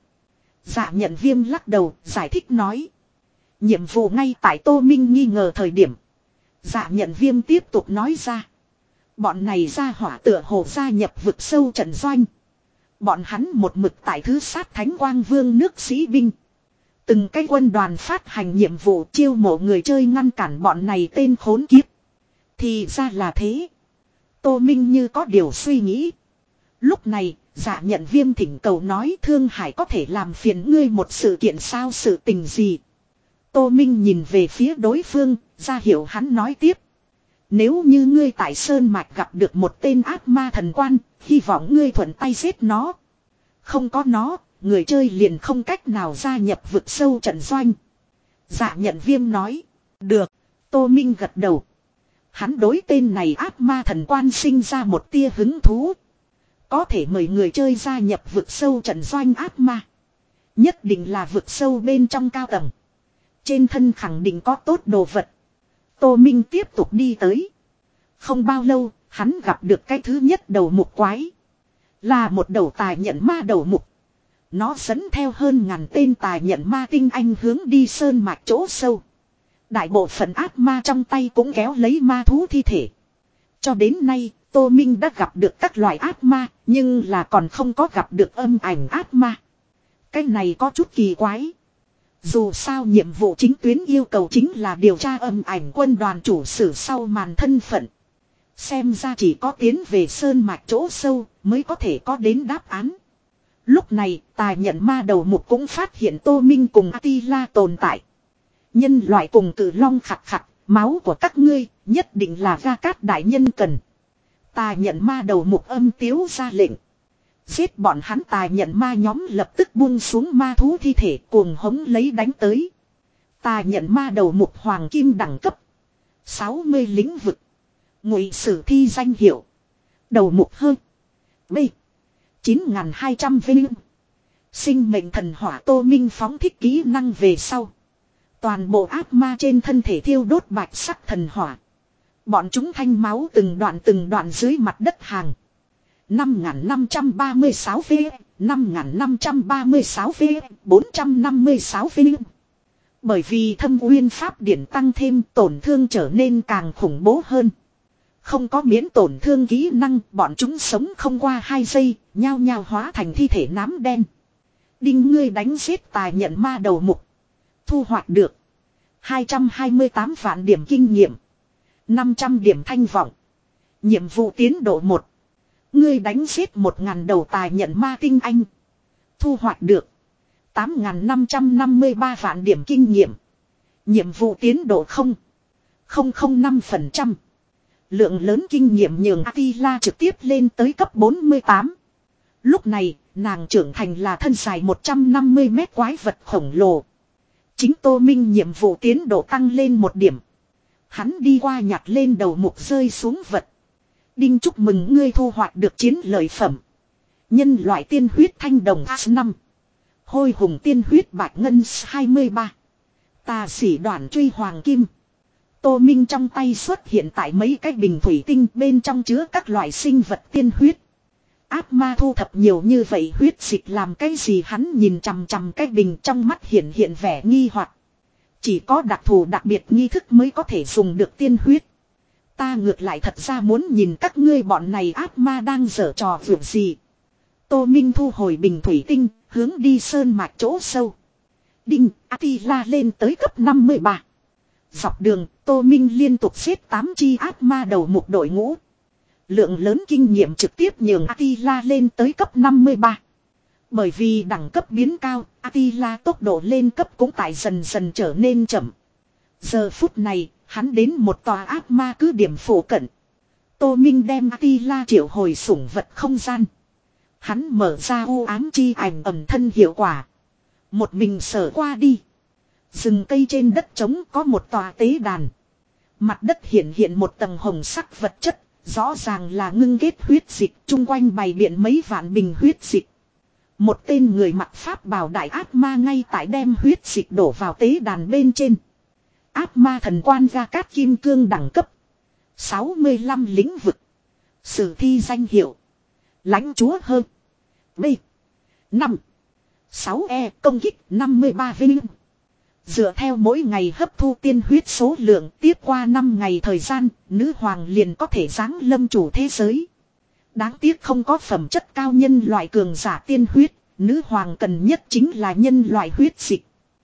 Dạ Nhận Viêm lắc đầu, giải thích nói. Nhiệm vụ ngay tại Tô Minh nghi ngờ thời điểm. Dạ Nhận Viêm tiếp tục nói ra. Bọn này ra hỏa tựa hồ gia nhập vực sâu trận doanh. Bọn hắn một mực tại thứ sát Thánh Quang Vương nước sĩ binh. Từng cái quân đoàn phát hành nhiệm vụ chiêu mộ người chơi ngăn cản bọn này tên khốn kiếp. Thì ra là thế. Tô Minh như có điều suy nghĩ. Lúc này, Dạ Nhận Viêm thỉnh cầu nói Thương Hải có thể làm phiền ngươi một sự kiện sao sự tình gì. Tô Minh nhìn về phía đối phương, ra hiểu hắn nói tiếp. Nếu như ngươi tại Sơn Mạch gặp được một tên ác ma thần quan, hy vọng ngươi thuận tay giết nó. Không có nó, người chơi liền không cách nào gia nhập vực sâu trận doanh. Dạ nhận viêm nói. Được. Tô Minh gật đầu. Hắn đối tên này ác ma thần quan sinh ra một tia hứng thú. Có thể mời người chơi gia nhập vực sâu trận doanh ác ma. Nhất định là vực sâu bên trong cao tầng. Trên thân khẳng định có tốt đồ vật. Tô Minh tiếp tục đi tới. Không bao lâu, hắn gặp được cái thứ nhất đầu mục quái. Là một đầu tài nhận ma đầu mục. Nó dẫn theo hơn ngàn tên tài nhận ma tinh anh hướng đi sơn mạch chỗ sâu. Đại bộ phận ác ma trong tay cũng kéo lấy ma thú thi thể. Cho đến nay, Tô Minh đã gặp được các loại ác ma, nhưng là còn không có gặp được âm ảnh ác ma. Cái này có chút kỳ quái. Dù sao nhiệm vụ chính tuyến yêu cầu chính là điều tra âm ảnh quân đoàn chủ sử sau màn thân phận. Xem ra chỉ có tiến về sơn mạch chỗ sâu mới có thể có đến đáp án. Lúc này tài nhận ma đầu mục cũng phát hiện Tô Minh cùng Attila tồn tại. Nhân loại cùng cử long khặt khặt, máu của các ngươi nhất định là Gia Cát đại nhân cần. Tài nhận ma đầu mục âm tiếu ra lệnh. Giết bọn hắn. Tài nhận ma nhóm lập tức buông xuống ma thú thi thể cuồng hống lấy đánh tới. Tài nhận ma đầu mục hoàng kim đẳng cấp. sáu mươi lĩnh vực. Ngụy sử thi danh hiệu. Đầu mục hơn. B. chín nghìn hai trăm vinh. Sinh mệnh thần hỏa. Tô Minh phóng thích kỹ năng về sau. Toàn bộ ác ma trên thân thể thiêu đốt bạch sắc thần hỏa. Bọn chúng thanh máu từng đoạn từng đoạn dưới mặt đất hàng. năm nghìn năm trăm ba mươi sáu V, năm nghìn năm trăm ba mươi sáu V, bốn trăm năm mươi sáu V. Bởi vì thâm uyên pháp điển tăng thêm tổn thương trở nên càng khủng bố hơn. Không có miễn tổn thương kỹ năng, bọn chúng sống không qua hai giây, nhao nhao hóa thành thi thể nám đen. Đinh ngươi đánh giết tài nhận ma đầu mục. Thu hoạch được hai trăm hai mươi tám vạn điểm kinh nghiệm, năm trăm điểm thanh vọng. Nhiệm vụ tiến độ một. Ngươi đánh giết một ngàn đầu tài nhận ma tinh anh. Thu hoạch được tám nghìn năm trăm năm mươi ba vạn điểm kinh nghiệm. Nhiệm vụ tiến độ không. không không năm phần trăm. Lượng lớn kinh nghiệm nhường Attila trực tiếp lên tới cấp bốn mươi tám. Lúc này, nàng trưởng thành là thân dài một trăm năm mươi mét quái vật khổng lồ. Chính Tô Minh nhiệm vụ tiến độ tăng lên một điểm. Hắn đi qua nhặt lên đầu mục rơi xuống vật. Đinh chúc mừng ngươi thu hoạch được chiến lợi phẩm. Nhân loại tiên huyết thanh đồng A năm. Hôi hùng tiên huyết bạch ngân hai mươi ba. Tà sĩ đoàn truy hoàng kim. Tô Minh trong tay xuất hiện tại mấy cái bình thủy tinh bên trong chứa các loại sinh vật tiên huyết. Ác ma thu thập nhiều như vậy huyết dịch làm cái gì hắn nhìn chằm chằm cái bình trong mắt hiện hiện vẻ nghi hoặc. Chỉ có đặc thù đặc biệt nghi thức mới có thể dùng được tiên huyết. Ta ngược lại thật ra muốn nhìn các ngươi bọn này ác ma đang giở trò vượt gì. Tô Minh thu hồi bình thủy tinh, hướng đi sơn mạch chỗ sâu. Đinh, Attila lên tới cấp năm mươi ba. Dọc đường, Tô Minh liên tục xếp tám chi ác ma đầu mục đội ngũ. Lượng lớn kinh nghiệm trực tiếp nhường Attila lên tới cấp năm mươi ba. Bởi vì đẳng cấp biến cao, Attila tốc độ lên cấp cũng tại dần dần trở nên chậm. Giờ phút này, hắn đến một tòa ác ma cứ điểm phổ cận. Tô Minh đem Attila triệu hồi sủng vật không gian. Hắn mở ra u ám chi ảnh ẩm thân hiệu quả. Một mình sở qua đi. Rừng cây trên đất trống có một tòa tế đàn. Mặt đất hiện hiện một tầng hồng sắc vật chất. Rõ ràng là ngưng kết huyết dịch. Trung quanh bày biện mấy vạn bình huyết dịch. Một tên người mặc pháp bào đại ác ma ngay tại đem huyết dịch đổ vào tế đàn bên trên. Ác ma thần quan Gia Cát kim cương đẳng cấp sáu mươi lăm lĩnh vực. Sử thi danh hiệu lãnh chúa hơn. B. năm. sáu E công kích năm mươi ba vinh. Dựa theo mỗi ngày hấp thu tiên huyết số lượng tiếp qua năm ngày thời gian, nữ hoàng liền có thể giáng lâm chủ thế giới. Đáng tiếc không có phẩm chất cao nhân loại cường giả tiên huyết, nữ hoàng cần nhất chính là nhân loại huyết dịch.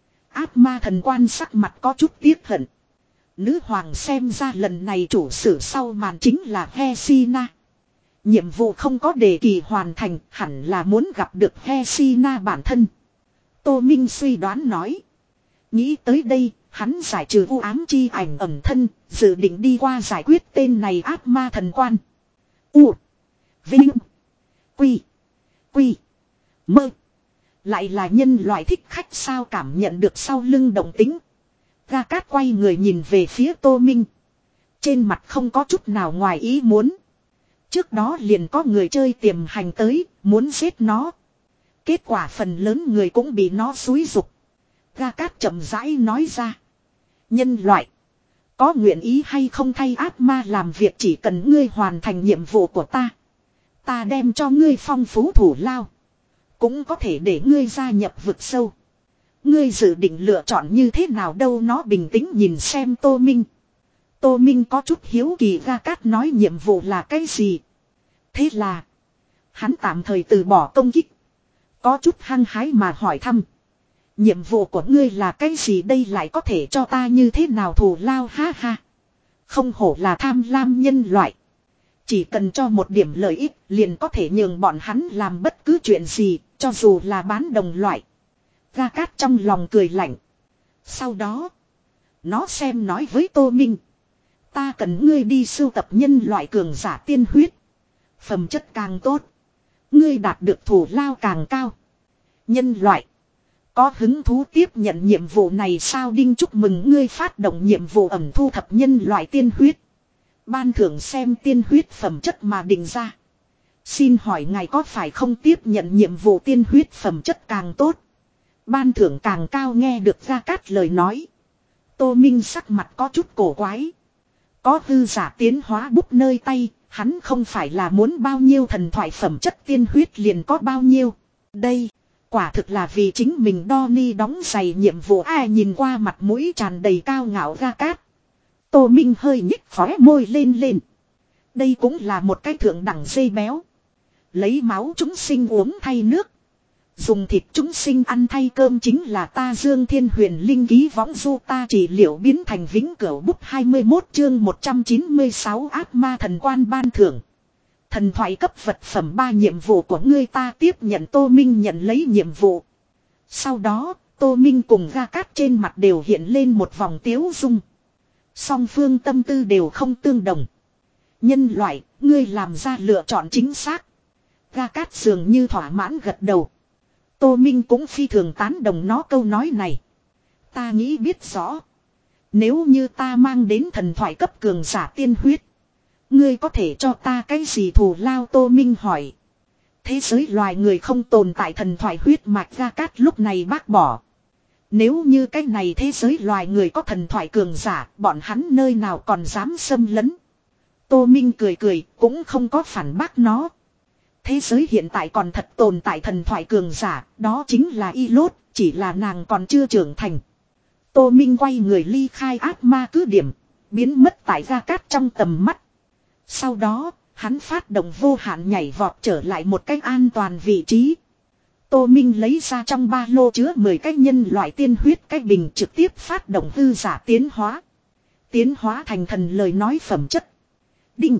Ác ma thần quan sắc mặt có chút tiếc hận. Nữ hoàng xem ra lần này chủ sử sau màn chính là Hesina. Nhiệm vụ không có đề kỳ hoàn thành, hẳn là muốn gặp được Hesina bản thân. Tô Minh suy đoán nói. Nghĩ tới đây, hắn giải trừ u ám chi ảnh ẩm thân, dự định đi qua giải quyết tên này ác ma thần quan. U. Vinh. Quy. Quy. Mơ. Lại là nhân loại thích khách sao cảm nhận được sau lưng động tính. Ga Cát quay người nhìn về phía Tô Minh. Trên mặt không có chút nào ngoài ý muốn. Trước đó liền có người chơi tiềm hành tới, muốn giết nó. Kết quả phần lớn người cũng bị nó xúi giục. Ga Cát chậm rãi nói ra. Nhân loại. Có nguyện ý hay không thay ác ma làm việc, chỉ cần ngươi hoàn thành nhiệm vụ của ta. Ta đem cho ngươi phong phú thủ lao. Cũng có thể để ngươi gia nhập vực sâu. Ngươi dự định lựa chọn như thế nào đâu, nó bình tĩnh nhìn xem Tô Minh. Tô Minh có chút hiếu kỳ Ga Cát nói nhiệm vụ là cái gì. Thế là. Hắn tạm thời từ bỏ công kích. Có chút hăng hái mà hỏi thăm. Nhiệm vụ của ngươi là cái gì đây, lại có thể cho ta như thế nào thù lao, ha ha. Không hổ là tham lam nhân loại. Chỉ cần cho một điểm lợi ích liền có thể nhường bọn hắn làm bất cứ chuyện gì, cho dù là bán đồng loại. Ga Cát trong lòng cười lạnh. Sau đó. Nó xem nói với Tô Minh. Ta cần ngươi đi sưu tập nhân loại cường giả tiên huyết. Phẩm chất càng tốt. Ngươi đạt được thù lao càng cao. Nhân loại. Có hứng thú tiếp nhận nhiệm vụ này sao? Đinh, chúc mừng ngươi phát động nhiệm vụ ẩm thu thập nhân loại tiên huyết. Ban thưởng xem tiên huyết phẩm chất mà định ra. Xin hỏi ngài có phải không tiếp nhận nhiệm vụ tiên huyết phẩm chất càng tốt, ban thưởng càng cao? Nghe được Ga Cát lời nói. Tô Minh sắc mặt có chút cổ quái. Có hư giả tiến hóa bút nơi tay, hắn không phải là muốn bao nhiêu thần thoại phẩm chất tiên huyết liền có bao nhiêu. Đây, quả thực là vì chính mình đo ni đóng giày nhiệm vụ. Ai nhìn qua mặt mũi tràn đầy cao ngạo Ga Cát. Tô Minh hơi nhích khóe môi lên lên. Đây cũng là một cái thượng đẳng dây béo. Lấy máu chúng sinh uống thay nước. Dùng thịt chúng sinh ăn thay cơm chính là ta Dương Thiên Huyền Linh ký võng du ta trị liệu biến thành vĩnh cửu bút hai mươi mốt chương một trăm chín mươi sáu ác ma thần quan ban thưởng. Thần thoại cấp vật phẩm ba nhiệm vụ của ngươi ta tiếp nhận. Tô Minh nhận lấy nhiệm vụ. Sau đó, Tô Minh cùng Ga Cát trên mặt đều hiện lên một vòng tiếu dung. Song phương tâm tư đều không tương đồng. Nhân loại, ngươi làm ra lựa chọn chính xác. Ga Cát dường như thỏa mãn gật đầu. Tô Minh cũng phi thường tán đồng nó câu nói này. Ta nghĩ biết rõ. Nếu như ta mang đến thần thoại cấp cường giả tiên huyết, ngươi có thể cho ta cái gì thù lao? Tô Minh hỏi. Thế giới loài người không tồn tại thần thoại huyết mạch. Ga Cát lúc này bác bỏ. Nếu như cái này thế giới loài người có thần thoại cường giả, bọn hắn nơi nào còn dám xâm lấn. Tô Minh cười cười, cũng không có phản bác nó. Thế giới hiện tại còn thật tồn tại thần thoại cường giả, đó chính là Y Lốt, chỉ là nàng còn chưa trưởng thành. Tô Minh quay người ly khai ác ma cứ điểm, biến mất tại Ga Cát trong tầm mắt. Sau đó, hắn phát động vô hạn nhảy vọt trở lại một cách an toàn vị trí. Tô Minh lấy ra trong ba lô chứa mười cái nhân loại tiên huyết cái bình, trực tiếp phát động hư giả tiến hóa. Tiến hóa thành thần lời nói phẩm chất. Đinh.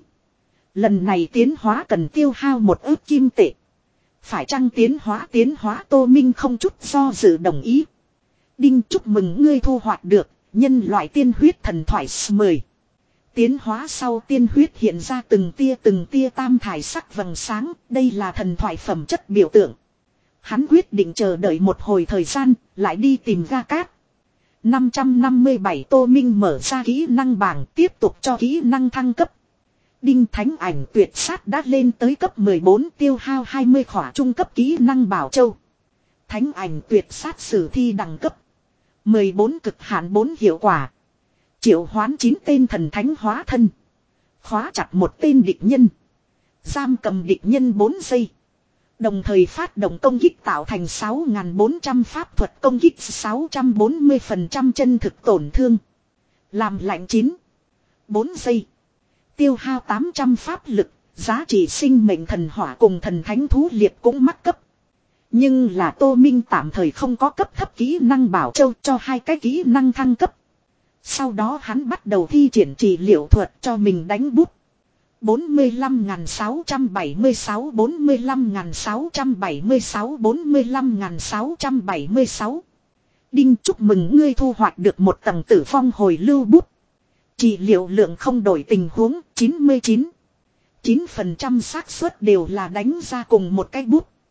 Lần này tiến hóa cần tiêu hao một ức kim tệ. Phải chăng tiến hóa? Tiến hóa. Tô Minh không chút do dự đồng ý. Đinh, chúc mừng ngươi thu hoạch được nhân loại tiên huyết thần thoại mười. Tiến hóa sau tiên huyết hiện ra từng tia từng tia tam thải sắc vầng sáng. Đây là thần thoại phẩm chất biểu tượng. Hắn quyết định chờ đợi một hồi thời gian, lại đi tìm Ga Cát. năm trăm năm mươi bảy Tô Minh mở ra kỹ năng bảng, tiếp tục cho kỹ năng thăng cấp. Đinh, thánh ảnh tuyệt sát đã lên tới cấp mười bốn, tiêu hao hai mươi khỏa trung cấp kỹ năng bảo châu. Thánh ảnh tuyệt sát sử thi đẳng cấp. mười bốn cực hạn bốn hiệu quả. Triệu hoán chín tên thần thánh hóa thân. Khóa chặt một tên địch nhân. Giam cầm địch nhân bốn giây. Đồng thời phát động công kích tạo thành sáu nghìn bốn trăm pháp thuật công kích sáu trăm bốn mươi phần trăm chân thực tổn thương. Làm lạnh chín. bốn giây. Tiêu hao tám trăm pháp lực, giá trị sinh mệnh thần hỏa cùng thần thánh thú liệt cũng mắc cấp. Nhưng là Tô Minh tạm thời không có cấp thấp kỹ năng bảo châu cho hai cái kỹ năng thăng cấp. Sau đó hắn bắt đầu thi triển trị liệu thuật cho mình đánh bút. bốn mươi lăm nghìn sáu trăm bảy mươi sáu, bốn mươi lăm nghìn sáu trăm bảy mươi sáu, bốn mươi lăm nghìn sáu trăm bảy mươi sáu. Đinh, chúc mừng ngươi thu hoạch được một tầng tử phong hồi lưu bút. Trị liệu lượng không đổi tình huống chín mươi chín. chín phần trăm xác suất đều là đánh ra cùng một cái bút.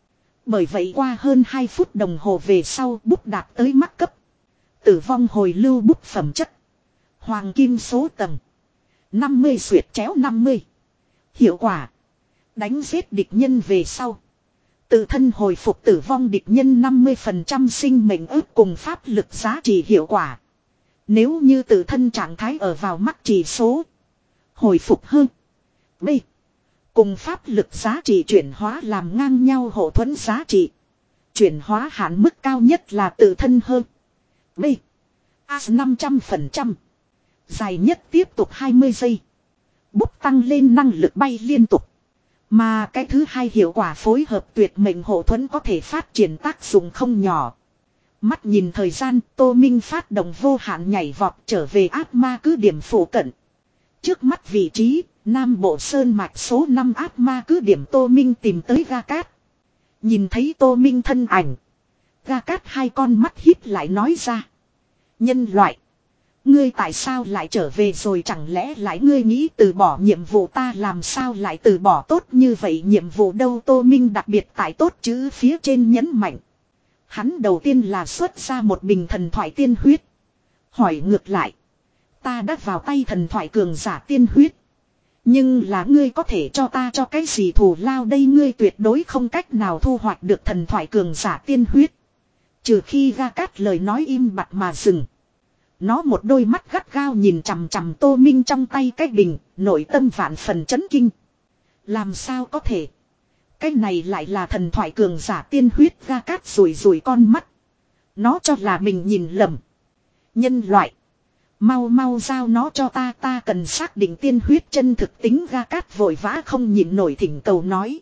Bởi vậy qua hơn hai phút đồng hồ về sau bút đạt tới mắc cấp. Tử vong hồi lưu bút phẩm chất. Hoàng kim số tầng. năm mươi xuyệt chéo năm mươi. Hiệu quả. Đánh giết địch nhân về sau. Tự thân hồi phục tử vong địch nhân năm mươi phần trăm sinh mệnh ước cùng pháp lực giá trị hiệu quả. Nếu như tự thân trạng thái ở vào mắc chỉ số. Hồi phục hơn. B. Cùng pháp lực giá trị chuyển hóa làm ngang nhau hộ thuẫn giá trị. Chuyển hóa hạn mức cao nhất là tự thân hơn. B. A năm trăm phần trăm. Dài nhất tiếp tục hai mươi giây. Bút tăng lên năng lực bay liên tục. Mà cái thứ hai hiệu quả phối hợp tuyệt mệnh hộ thuẫn có thể phát triển tác dụng không nhỏ. Mắt nhìn thời gian, Tô Minh phát động vô hạn nhảy vọt trở về ác ma cứ điểm phủ cận. Trước mắt vị trí, Nam Bộ Sơn Mạch số năm ác ma cứ điểm Tô Minh tìm tới Ga Cát. Nhìn thấy Tô Minh thân ảnh. Ga Cát hai con mắt híp lại nói ra. Nhân loại. Ngươi tại sao lại trở về rồi, chẳng lẽ lại ngươi nghĩ từ bỏ nhiệm vụ, ta làm sao lại từ bỏ tốt như vậy nhiệm vụ đâu. Tô Minh đặc biệt tại tốt chữ phía trên nhấn mạnh. Hắn đầu tiên là xuất ra một bình thần thoại tiên huyết. Hỏi ngược lại. Ta đã vào tay thần thoại cường giả tiên huyết. Nhưng là ngươi có thể cho ta cho cái gì thù lao đây, ngươi tuyệt đối không cách nào thu hoạch được thần thoại cường giả tiên huyết. Trừ khi Ga Cát lời nói im bặt mà dừng. Nó một đôi mắt gắt gao nhìn chằm chằm Tô Minh trong tay cái bình, nội tâm vạn phần chấn kinh. Làm sao có thể? Cái này lại là thần thoại cường giả tiên huyết. Ga Cát rủi rủi con mắt. Nó cho là mình nhìn lầm. Nhân loại. Mau mau giao nó cho ta, ta cần xác định tiên huyết chân thực tính. Ga Cát vội vã không nhịn nổi thỉnh cầu nói.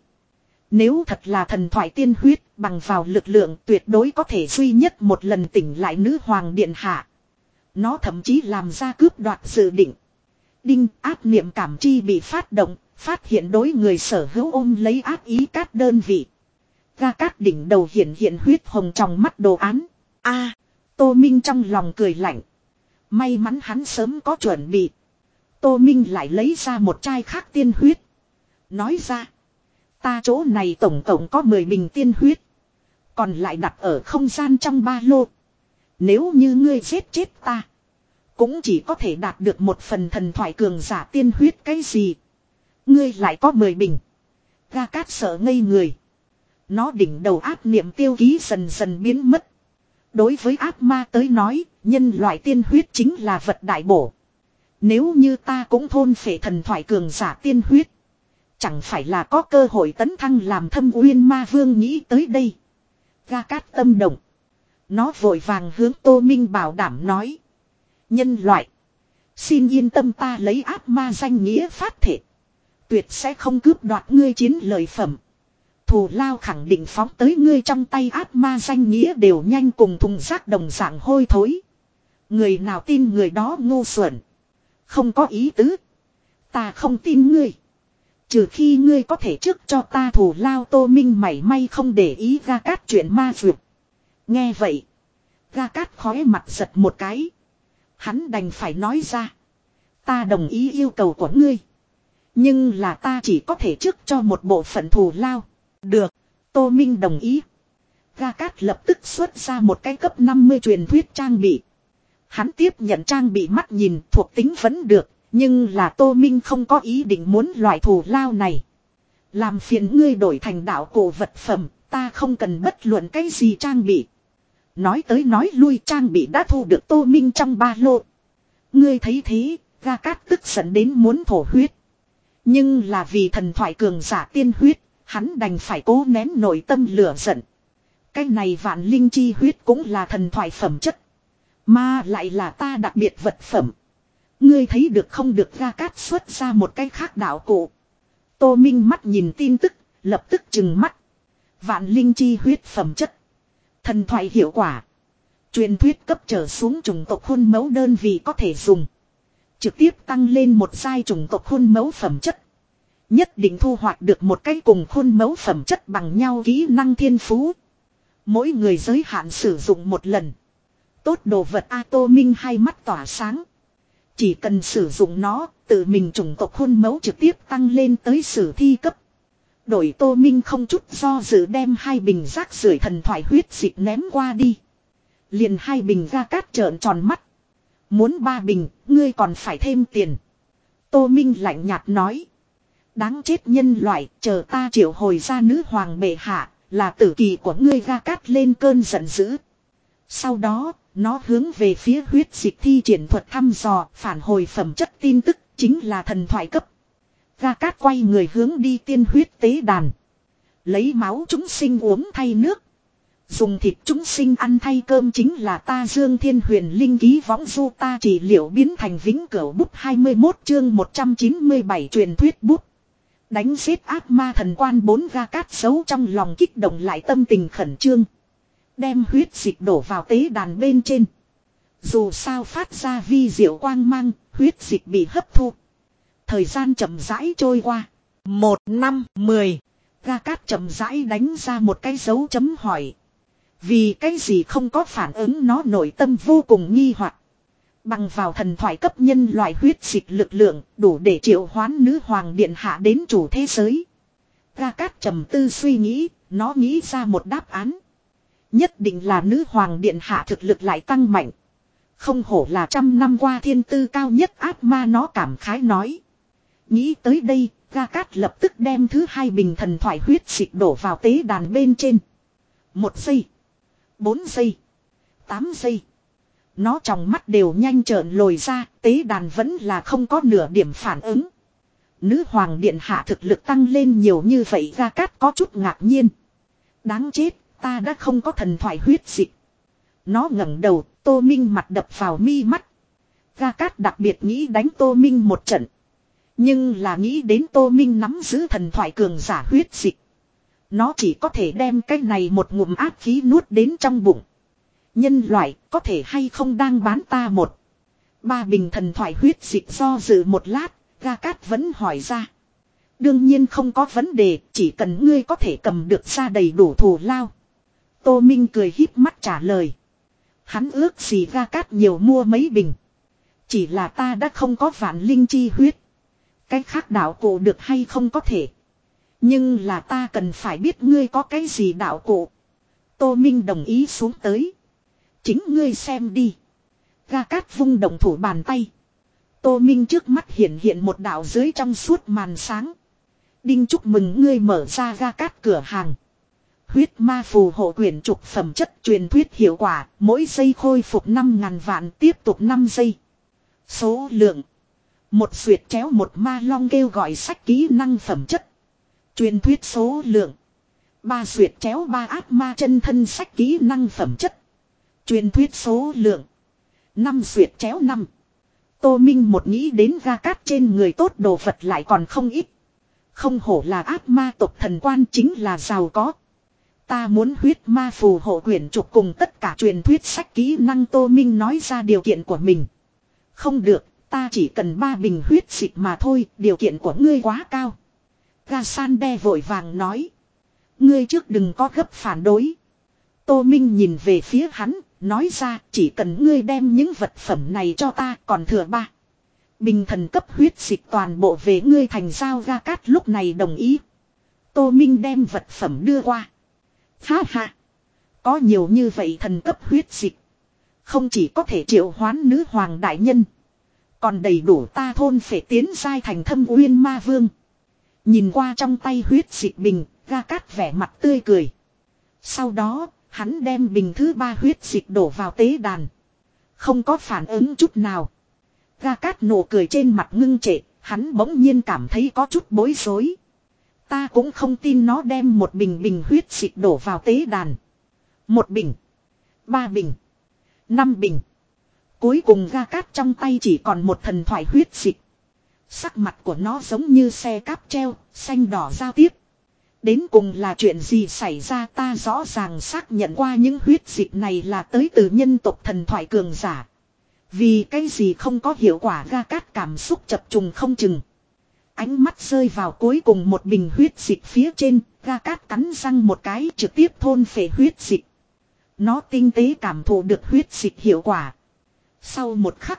Nếu thật là thần thoại tiên huyết, bằng vào lực lượng tuyệt đối có thể duy nhất một lần tỉnh lại nữ hoàng điện hạ. Nó thậm chí làm ra cướp đoạt dự định. Đinh, ác niệm cảm chi bị phát động, phát hiện đối người sở hữu ôm lấy ác ý các đơn vị. Ga Cát đỉnh đầu hiện hiện huyết hồng trong mắt đồ án. A, Tô Minh trong lòng cười lạnh. May mắn hắn sớm có chuẩn bị. Tô Minh lại lấy ra một chai khác tiên huyết. Nói ra. Ta chỗ này tổng cộng có mười bình tiên huyết. Còn lại đặt ở không gian trong ba lô. Nếu như ngươi giết chết ta. Cũng chỉ có thể đạt được một phần thần thoại cường giả tiên huyết cái gì. Ngươi lại có mười bình. Ga Cát sợ ngây người. Nó đỉnh đầu ác niệm tiêu ký dần dần biến mất. Đối với ác ma tới nói, nhân loại tiên huyết chính là vật đại bổ. Nếu như ta cũng thôn phệ thần thoại cường giả tiên huyết. Chẳng phải là có cơ hội tấn thăng làm Thâm Uyên Ma Vương, nghĩ tới đây. Ga Cát tâm động. Nó vội vàng hướng Tô Minh bảo đảm nói. Nhân loại. Xin yên tâm, ta lấy ác ma danh nghĩa phát thể. Tuyệt sẽ không cướp đoạt ngươi chiến lợi phẩm. Thù lao khẳng định phóng tới ngươi trong tay. Ác ma danh nghĩa đều nhanh cùng thùng rác đồng dạng hôi thối. Người nào tin người đó ngu xuẩn. Không có ý tứ. Ta không tin ngươi. Trừ khi ngươi có thể trước cho ta thù lao. Tô Minh mảy may không để ý Ga Cát chuyện ma dược. Nghe vậy. Ga Cát khóe mặt giật một cái. Hắn đành phải nói ra. Ta đồng ý yêu cầu của ngươi. Nhưng là ta chỉ có thể trước cho một bộ phận thù lao. Được. Tô Minh đồng ý. Ga Cát lập tức xuất ra một cái cấp năm mươi truyền thuyết trang bị. Hắn tiếp nhận trang bị, mắt nhìn thuộc tính vẫn được. Nhưng là Tô Minh không có ý định muốn loại thù lao này. Làm phiền ngươi đổi thành đạo cổ vật phẩm. Ta không cần bất luận cái gì trang bị. Nói tới nói lui, trang bị đã thu được Tô Minh trong ba lô. Ngươi thấy thế, Ga Cát tức giận đến muốn thổ huyết. Nhưng là vì thần thoại cường giả tiên huyết, hắn đành phải cố nén nội tâm lửa giận. Cái này vạn linh chi huyết cũng là thần thoại phẩm chất. Mà lại là ta đặc biệt vật phẩm. Ngươi thấy được không được. Ga Cát xuất ra một cái khác đạo cụ. Tô Minh mắt nhìn tin tức, lập tức trừng mắt. Vạn linh chi huyết phẩm chất. Thần thoại hiệu quả. Truyền thuyết cấp trở xuống chủng tộc khuôn mẫu đơn vị có thể dùng. Trực tiếp tăng lên một giai chủng tộc khuôn mẫu phẩm chất. Nhất định thu hoạch được một cái cùng khuôn mẫu phẩm chất bằng nhau kỹ năng thiên phú. Mỗi người giới hạn sử dụng một lần. Tốt đồ vật A. Tô Minh hai mắt tỏa sáng. Chỉ cần sử dụng nó, tự mình chủng tộc khuôn mẫu trực tiếp tăng lên tới sử thi cấp. Đổi Tô Minh không chút do dự đem hai bình rác rưởi thần thoại huyết dịch ném qua đi. Liền hai bình ra cát trợn tròn mắt. Muốn ba bình, ngươi còn phải thêm tiền. Tô Minh lạnh nhạt nói. Đáng chết nhân loại, chờ ta triệu hồi ra nữ hoàng bệ hạ, là tử kỳ của ngươi. Ra cát lên cơn giận dữ. Sau đó, nó hướng về phía huyết dịch thi triển thuật thăm dò, phản hồi phẩm chất tin tức, chính là thần thoại cấp. Ra cát quay người hướng đi tiên huyết tế đàn. Lấy máu chúng sinh uống thay nước. Dùng thịt chúng sinh ăn thay cơm chính là ta Dương Thiên Huyền Linh ký võng du ta chỉ liệu biến thành vĩnh cửu bút hai mươi mốt chương một trăm chín mươi bảy truyền thuyết bút. Đánh giết ác ma thần quan bốn. Ga cát xấu trong lòng kích động lại tâm tình khẩn trương. Đem huyết dịch đổ vào tế đàn bên trên. Dù sao phát ra vi diệu quang mang, huyết dịch bị hấp thu. Thời gian chậm rãi trôi qua. Một năm, mười. Ga cát chậm rãi đánh ra một cái dấu chấm hỏi. Vì cái gì không có phản ứng, nó nội tâm vô cùng nghi hoặc. Bằng vào thần thoại cấp nhân loại huyết dịch lực lượng, đủ để triệu hoán nữ hoàng điện hạ đến chủ thế giới. Ga cát trầm tư suy nghĩ, nó nghĩ ra một đáp án. Nhất định là nữ hoàng điện hạ thực lực lại tăng mạnh. Không hổ là trăm năm qua thiên tư cao nhất ác ma, nó cảm khái nói. Nghĩ tới đây, Ga cát lập tức đem thứ hai bình thần thoại huyết dịch đổ vào tế đàn bên trên. Một giây. Bốn giây. Tám giây. Nó trong mắt đều nhanh trợn lồi ra, tế đàn vẫn là không có nửa điểm phản ứng. Nữ hoàng điện hạ thực lực tăng lên nhiều như vậy. Ga cát có chút ngạc nhiên. Đáng chết, ta đã không có thần thoại huyết dịch. Nó ngẩng đầu, Tô Minh mặt đập vào mi mắt. Ga cát đặc biệt nghĩ đánh Tô Minh một trận. Nhưng là nghĩ đến Tô Minh nắm giữ thần thoại cường giả huyết dịch. Nó chỉ có thể đem cái này một ngụm áp khí nuốt đến trong bụng. Nhân loại có thể hay không đang bán ta một. Ba bình thần thoại huyết dịch do dự một lát, Ga cát vẫn hỏi ra. Đương nhiên không có vấn đề, chỉ cần ngươi có thể cầm được ra đầy đủ thù lao. Tô Minh cười híp mắt trả lời. Hắn ước gì Ga cát nhiều mua mấy bình. Chỉ là ta đã không có vạn linh chi huyết. Cái khác đạo cụ được hay không có thể. Nhưng là ta cần phải biết ngươi có cái gì đạo cụ. Tô Minh đồng ý xuống tới. Chính ngươi xem đi. Ga cát vung động thủ bàn tay. Tô Minh trước mắt hiện hiện một đạo dưới trong suốt màn sáng. Đinh chúc mừng ngươi mở ra Ga cát cửa hàng. Huyết ma phù hộ quyển trục phẩm chất truyền thuyết hiệu quả. Mỗi giây khôi phục năm ngàn vạn, tiếp tục năm giây. Số lượng. Một xuyệt chéo một ma long kêu gọi sách kỹ năng phẩm chất. Truyền thuyết số lượng. Ba xuyệt chéo ba ác ma chân thân sách kỹ năng phẩm chất. Truyền thuyết số lượng. Năm xuyệt chéo năm. Tô Minh một nghĩ đến Ga cát trên người tốt đồ vật lại còn không ít. Không hổ là ác ma tộc thần quan, chính là giàu có. Ta muốn huyết ma phù hộ quyển trục cùng tất cả truyền thuyết sách kỹ năng. Tô Minh nói ra điều kiện của mình. Không được, ta chỉ cần ba bình huyết dịch mà thôi, điều kiện của ngươi quá cao. Ga San đe vội vàng nói. Ngươi trước đừng có gấp phản đối. Tô Minh nhìn về phía hắn, nói ra chỉ cần ngươi đem những vật phẩm này cho ta, còn thừa ba bình thần cấp huyết dịch toàn bộ về ngươi thành giao. Ga cát lúc này đồng ý. Tô Minh đem vật phẩm đưa qua. Ha ha. Có nhiều như vậy thần cấp huyết dịch. Không chỉ có thể triệu hoán nữ hoàng đại nhân. Còn đầy đủ ta thôn phệ tiến giai thành Thâm Uyên Ma Vương. Nhìn qua trong tay huyết dịch bình, Ga cát vẻ mặt tươi cười. Sau đó, hắn đem bình thứ ba huyết dịch đổ vào tế đàn. Không có phản ứng chút nào. Ga cát nụ cười trên mặt ngưng trệ, hắn bỗng nhiên cảm thấy có chút bối rối. Ta cũng không tin nó đem một bình bình huyết dịch đổ vào tế đàn. Một bình. Ba bình. Năm bình. Cuối cùng Ga cát trong tay chỉ còn một thần thoại huyết dịch. Sắc mặt của nó giống như xe cáp treo, xanh đỏ giao tiếp. Đến cùng là chuyện gì xảy ra, ta rõ ràng xác nhận qua những huyết dịch này là tới từ nhân tộc thần thoại cường giả. Vì cái gì không có hiệu quả. Ga cát cảm xúc chập trùng không chừng. Ánh mắt rơi vào cuối cùng một bình huyết dịch phía trên, Ga cát cắn răng một cái trực tiếp thôn phệ huyết dịch. Nó tinh tế cảm thụ được huyết dịch hiệu quả. Sau một khắc,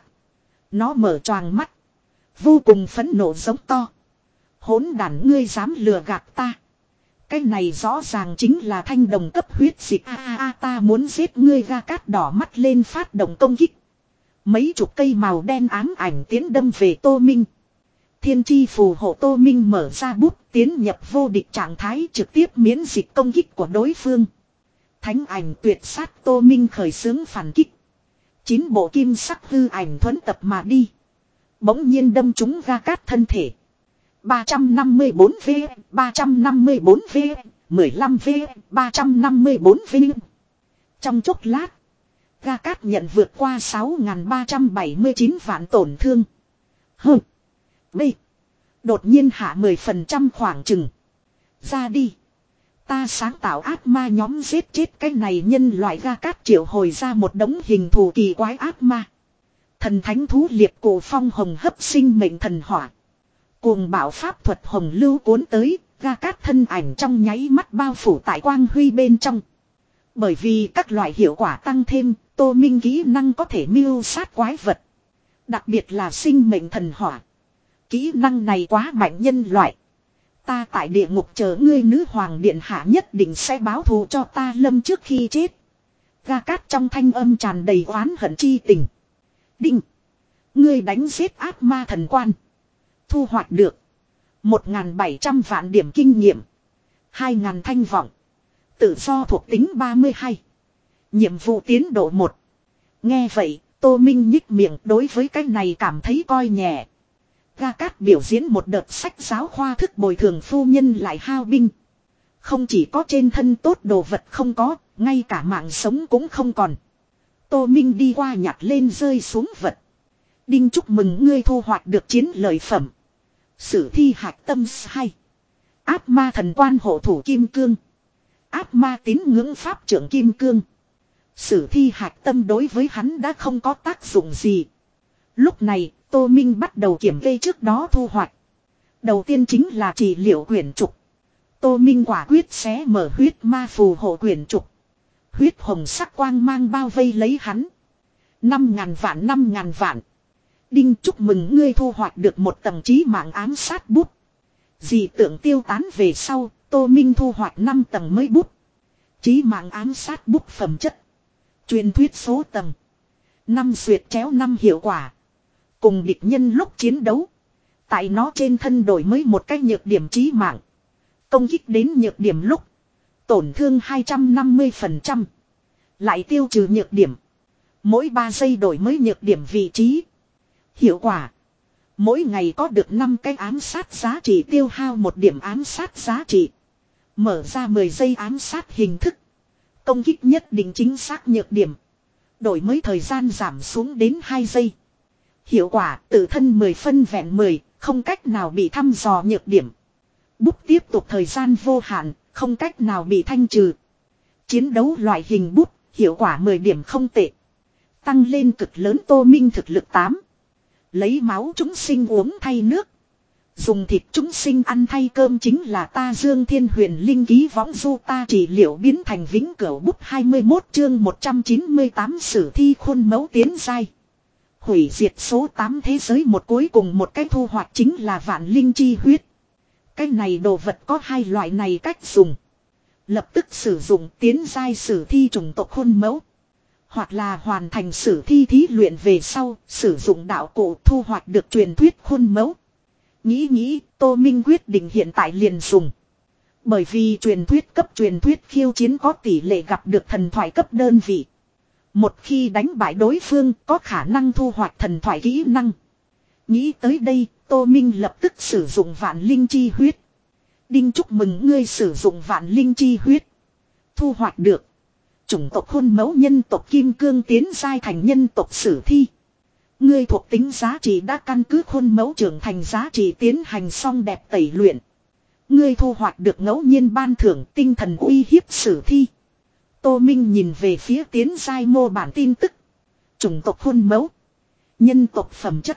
nó mở choàng mắt. Vô cùng phẫn nộ giống to. Hỗn đản, ngươi dám lừa gạt ta. Cái này rõ ràng chính là thanh đồng cấp huyết dịch. A a a ta muốn giết ngươi. Ga cát đỏ mắt lên phát động công kích. Mấy chục cây màu đen ám ảnh tiến đâm về Tô Minh. Thiên chi phù hộ Tô Minh mở ra bút tiến nhập vô địch trạng thái trực tiếp miễn dịch công kích của đối phương. Thánh ảnh tuyệt sát Tô Minh khởi xướng phản kích. Chín bộ kim sắc hư ảnh thuẫn tập mà đi. Bỗng nhiên đâm trúng Ga cát thân thể. ba trăm năm mươi bốn V, ba trăm năm mươi bốn V, mười lăm V, ba trăm năm mươi bốn V. Trong chốc lát, Ga cát nhận vượt qua sáu nghìn ba trăm bảy mươi chín vạn tổn thương. Hừ. B. Đột nhiên hạ mười phần trăm khoảng chừng. Ra đi. Ta sáng tạo ác ma nhóm giết chết cái này nhân loại. Ga cát triệu hồi ra một đống hình thù kỳ quái ác ma. Thần thánh thú liệt cổ phong hồng hấp sinh mệnh thần hỏa. Cuồng bạo pháp thuật hồng lưu cuốn tới. Ga cát thân ảnh trong nháy mắt bao phủ tại quang huy bên trong. Bởi vì các loại hiệu quả tăng thêm, Tô Minh kỹ năng có thể mưu sát quái vật. Đặc biệt là sinh mệnh thần hỏa. Kỹ năng này quá mạnh nhân loại. Ta tại địa ngục chờ ngươi nữ hoàng điện hạ nhất định sẽ báo thù cho ta lâm trước khi chết. Ga cát trong thanh âm tràn đầy oán hận chi tình. Đinh. Ngươi đánh giết ác ma thần quan. Thu hoạch được. một nghìn bảy trăm vạn điểm kinh nghiệm. hai nghìn thanh vọng. Tự do thuộc tính ba mươi hai. Nhiệm vụ tiến độ một. Nghe vậy, Tô Minh nhích miệng đối với cái này cảm thấy coi nhẹ. Ga cát biểu diễn một đợt sách giáo khoa thức bồi thường phu nhân lại hao binh. Không chỉ có trên thân tốt đồ vật không có, ngay cả mạng sống cũng không còn. Tô Minh đi qua nhặt lên rơi xuống vật. Đinh chúc mừng ngươi thu hoạch được chiến lợi phẩm. Sử thi hạch tâm hai. Áp ma thần quan hộ thủ kim cương. Áp ma tín ngưỡng pháp trưởng kim cương. Sử thi hạch tâm đối với hắn đã không có tác dụng gì. Lúc này, Tô Minh bắt đầu kiểm kê trước đó thu hoạch. Đầu tiên chính là trị liệu quyển trục. Tô Minh quả quyết xé mở huyết ma phù hộ quyển trục. Huyết hồng sắc quang mang bao vây lấy hắn. Năm ngàn vạn năm ngàn vạn. Đinh chúc mừng ngươi thu hoạch được một tầng trí mạng ám sát bút. Dị tượng tiêu tán về sau, Tô Minh thu hoạch năm tầng mới bút. Trí mạng ám sát bút phẩm chất. Truyền thuyết số tầng. Năm xuyệt chéo năm hiệu quả. Cùng địch nhân lúc chiến đấu. Tại nó trên thân đổi mới một cái nhược điểm chí mạng. Công kích đến nhược điểm lúc. Tổn thương hai trăm năm mươi phần trăm. Lại tiêu trừ nhược điểm. Mỗi ba giây đổi mới nhược điểm vị trí. Hiệu quả. Mỗi ngày có được năm cái ám sát giá trị tiêu hao một điểm ám sát giá trị. Mở ra mười giây ám sát hình thức. Công kích nhất định chính xác nhược điểm. Đổi mới thời gian giảm xuống đến hai giây. Hiệu quả tự thân mười phân vẹn mười, không cách nào bị thăm dò nhược điểm. Bút tiếp tục thời gian vô hạn, không cách nào bị thanh trừ. Chiến đấu loại hình bút, hiệu quả mười điểm không tệ. Tăng lên cực lớn Tô Minh thực lực tám. Lấy máu chúng sinh uống thay nước. Dùng thịt chúng sinh ăn thay cơm chính là ta Dương Thiên Huyền Linh ký võng du ta trị liệu biến thành vĩnh cửu bút hai mươi mốt chương một trăm chín mươi tám sử thi khuôn mẫu tiến giai. Hủy diệt số tám thế giới một cuối cùng một cái thu hoạch chính là vạn linh chi huyết. Cái này đồ vật có hai loại này cách dùng. Lập tức sử dụng tiến giai sử thi chủng tộc khuôn mẫu. Hoặc là hoàn thành sử thi thí luyện về sau, sử dụng đạo cụ thu hoạch được truyền thuyết khuôn mẫu. Nghĩ nghĩ, Tô Minh quyết định hiện tại liền dùng. Bởi vì truyền thuyết cấp truyền thuyết khiêu chiến có tỷ lệ gặp được thần thoại cấp đơn vị. Một khi đánh bại đối phương có khả năng thu hoạch thần thoại kỹ năng. Nghĩ tới đây, Tô Minh lập tức sử dụng vạn linh chi huyết. Đinh chúc mừng ngươi sử dụng vạn linh chi huyết. Thu hoạch được. Chủng tộc khuôn mẫu nhân tộc kim cương tiến giai thành nhân tộc sử thi. Ngươi thuộc tính giá trị đã căn cứ khuôn mẫu trưởng thành giá trị tiến hành xong đẹp tẩy luyện. Ngươi thu hoạch được ngẫu nhiên ban thưởng tinh thần uy hiếp sử thi. Tô Minh nhìn về phía tiến giai mô bản tin tức. Chủng tộc khuôn mẫu. Nhân tộc phẩm chất.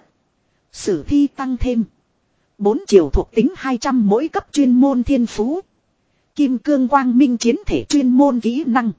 Sử thi tăng thêm. Bốn chiều thuộc tính hai trăm mỗi cấp chuyên môn thiên phú. Kim cương quang minh chiến thể chuyên môn kỹ năng.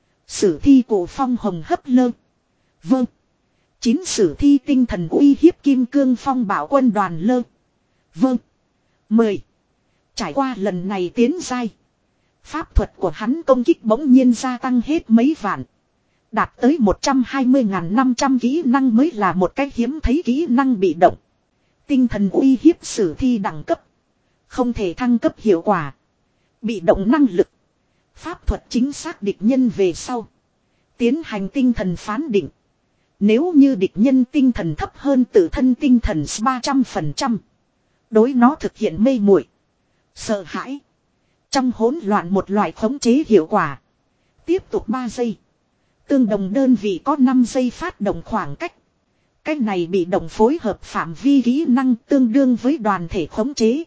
Sử thi cổ phong hồng hấp lơ. Vâng. Chín sử thi tinh thần uy hiếp kim cương phong bảo quân đoàn lơ. Vâng. Mười. Trải qua lần này tiến giai. Pháp thuật của hắn công kích bỗng nhiên gia tăng hết mấy vạn. Đạt tới một trăm hai mươi nghìn năm trăm kỹ năng mới là một cái hiếm thấy kỹ năng bị động. Tinh thần uy hiếp sử thi đẳng cấp. Không thể thăng cấp hiệu quả. Bị động năng lực. Pháp thuật chính xác địch nhân về sau. Tiến hành tinh thần phán định. Nếu như địch nhân tinh thần thấp hơn tự thân tinh thần ba trăm phần trăm. Đối nó thực hiện mê muội, sợ hãi. Trong hỗn loạn một loại khống chế hiệu quả. Tiếp tục ba giây. Tương đồng đơn vị có năm giây phát động khoảng cách. Cái này bị động phối hợp phạm vi kỹ năng tương đương với đoàn thể khống chế.